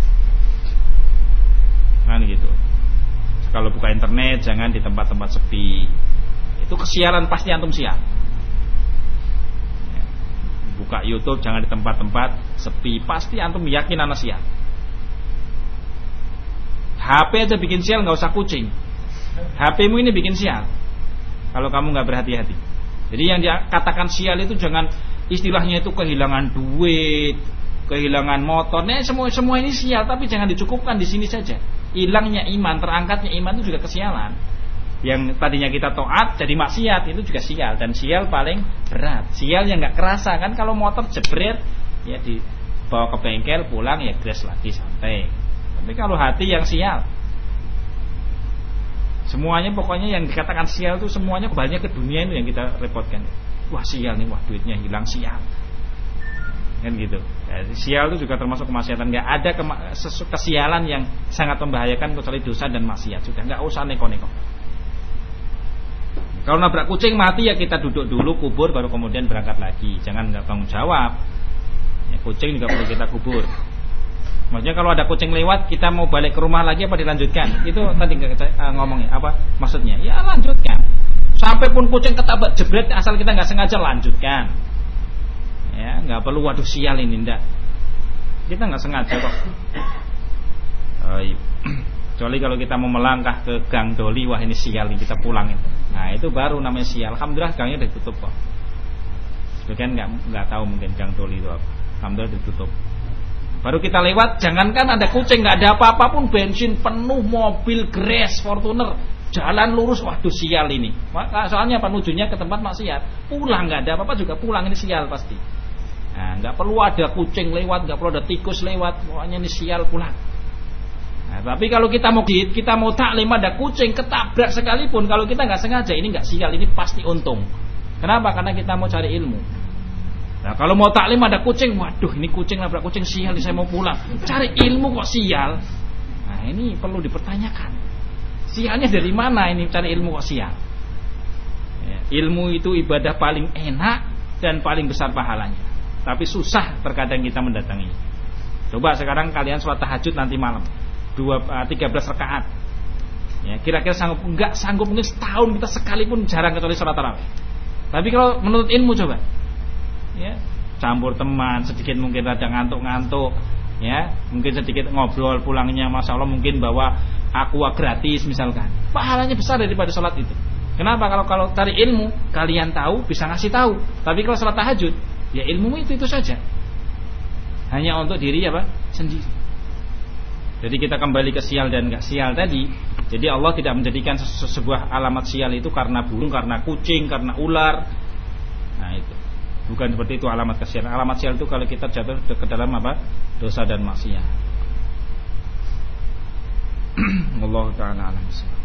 Kan gitu. Kalau buka internet jangan di tempat-tempat sepi. Itu kesialan pasti antum sial. Buka YouTube jangan di tempat-tempat sepi, pasti antum yakin anak sial. H P aja bikin sial, nggak usah kucing. H P-mu ini bikin sial kalau kamu nggak berhati-hati. Jadi yang dikatakan sial itu jangan istilahnya itu kehilangan duit, kehilangan motor. Nah, semua semua ini sial, tapi jangan dicukupkan di sini saja. Hilangnya iman, terangkatnya iman itu juga kesialan. Yang tadinya kita taat jadi maksiat, itu juga sial, dan sial paling berat. Sial yang nggak kerasa kan, kalau motor jebret ya dibawa ke bengkel, pulang ya gres lagi santai. Tapi kalau hati yang sial, semuanya pokoknya yang dikatakan sial itu semuanya kembalinya ke dunia itu yang kita repotkan. Wah sial nih, wah duitnya hilang, sial. Kan gitu. Ya, sial itu juga termasuk kemaksiatan. Nggak ada kema- kesialan yang sangat membahayakan kecuali dosa dan maksiat. Sudah nggak usah neko-neko. Kalau nabrak kucing mati ya kita duduk dulu, kubur, baru kemudian berangkat lagi. Jangan nggak tanggung jawab. Ya, kucing juga perlu kita kubur. Maksudnya kalau ada kucing lewat, kita mau balik ke rumah lagi apa dilanjutkan? Itu tadi uh, ngomongnya apa maksudnya? Ya lanjutkan. Sampai pun kucing ketabrak jebret, asal kita nggak sengaja, lanjutkan. Ya nggak perlu waduh sial ini, ndak. Kita nggak sengaja kok. Oh, kecuali kalau kita mau melangkah ke Gang Doli, wah ini sial ini, kita pulangin. Nah itu baru namanya sial. Alhamdulillah gangnya udah ditutup kok. Sebagian nggak nggak tahu mungkin Gang Doli itu apa. Alhamdulillah ditutup. Baru kita lewat, jangankan ada kucing, nggak ada apa-apa pun, bensin penuh, mobil Grace, Fortuner jalan lurus, waduh sial ini. Soalnya penujuknya ke tempat maksiat, pulang nggak ada apa-apa juga pulang, ini sial pasti. Nah, nggak perlu ada kucing lewat, nggak perlu ada tikus lewat, pokoknya ini sial pulang. Nah, tapi kalau kita mau kita mau taklim ada kucing ketabrak sekalipun, kalau kita nggak sengaja ini nggak sial, ini pasti untung. Kenapa? Karena kita mau cari ilmu. Nah, kalau mau taklim ada kucing, waduh ini kucing nabrak kucing sial, saya mau pulang. Cari ilmu kok sial. Nah, ini perlu dipertanyakan. Sialnya dari mana ini cari ilmu kok sial? Ya, ilmu itu ibadah paling enak dan paling besar pahalanya. Tapi susah terkadang kita mendatangi. Coba sekarang kalian sholat tahajud nanti malam tiga belas rakaat. Ya, kira-kira sanggup enggak sanggup, mungkin setahun kita sekalipun jarang kecuali sholat tarawih. Tapi kalau menurut ilmu coba. Ya, campur teman, sedikit mungkin rada ngantuk-ngantuk, ya, mungkin sedikit ngobrol pulangnya Masya Allah mungkin bawa aqua gratis misalkan. Pahalanya besar daripada sholat itu. Kenapa? Kalau kalau cari ilmu kalian tahu bisa ngasih tahu. Tapi kalau sholat tahajud ya ilmu itu itu saja, hanya untuk diri apa sendiri. Jadi kita kembali ke sial dan gak sial tadi. Jadi Allah tidak menjadikan sebuah alamat sial itu karena burung, karena kucing, karena ular. Nah itu bukan seperti itu alamat kesialan. Alamat sial itu kalau kita jatuh ke dalam apa dosa dan maksiat. Allah Taala alam.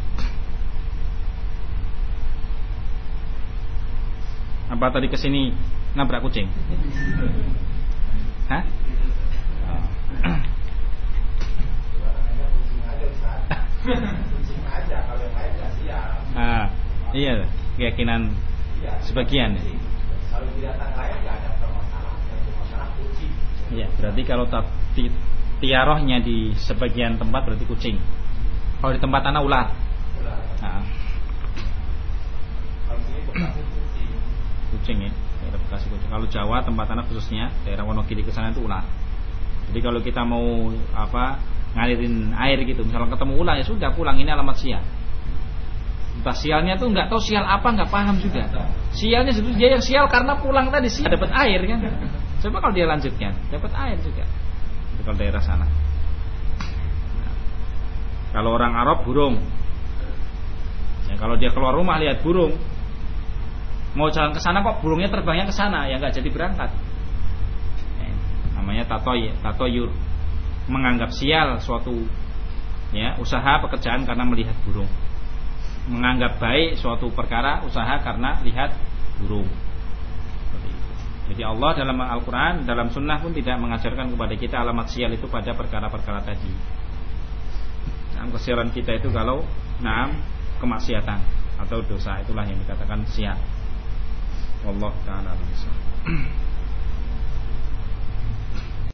Apa tadi kesini nabrak kucing? Hah? Ah, iya, keyakinan sebagian. Kalau binatang lain nggak ada permasalahan, yang bermasalah kucing. Iya, berarti kalau ti tiarohnya di sebagian tempat berarti kucing. Kalau di tempat tanah ular. Ular. Nah. Kalau sini Bekasi kucing. Kucing ya, daerah Bekasi kucing. Kalau Jawa tempat tanah khususnya daerah Wonogiri ke sana itu ular. Jadi kalau kita mau apa ngalirin air gitu, misalnya ketemu ular ya sudah pulang, ini alamat sial. Entah sialnya tuh nggak tahu sial apa, nggak paham juga. Sialnya sebetulnya dia yang sial karena pulang tadi sial dapat air kan. Coba kalau dia lanjutkan dapat air juga. Itu kalau daerah sana. Nah, kalau orang Arab burung. Ya, kalau dia keluar rumah lihat burung, mau jalan ke sana kok burungnya terbangnya ke sana, ya nggak jadi berangkat. Ya, namanya tatoy, tatoyur, menganggap sial suatu ya usaha pekerjaan karena melihat burung. Menganggap baik suatu perkara usaha karena lihat burung. Jadi Allah dalam Al-Quran, dalam Sunnah pun tidak mengajarkan kepada kita alamat sial itu pada perkara-perkara tadi. Nah, kesialan kita itu kalau naam kemaksiatan atau dosa, itulah yang dikatakan sial. Wallahu ta'ala a'lam.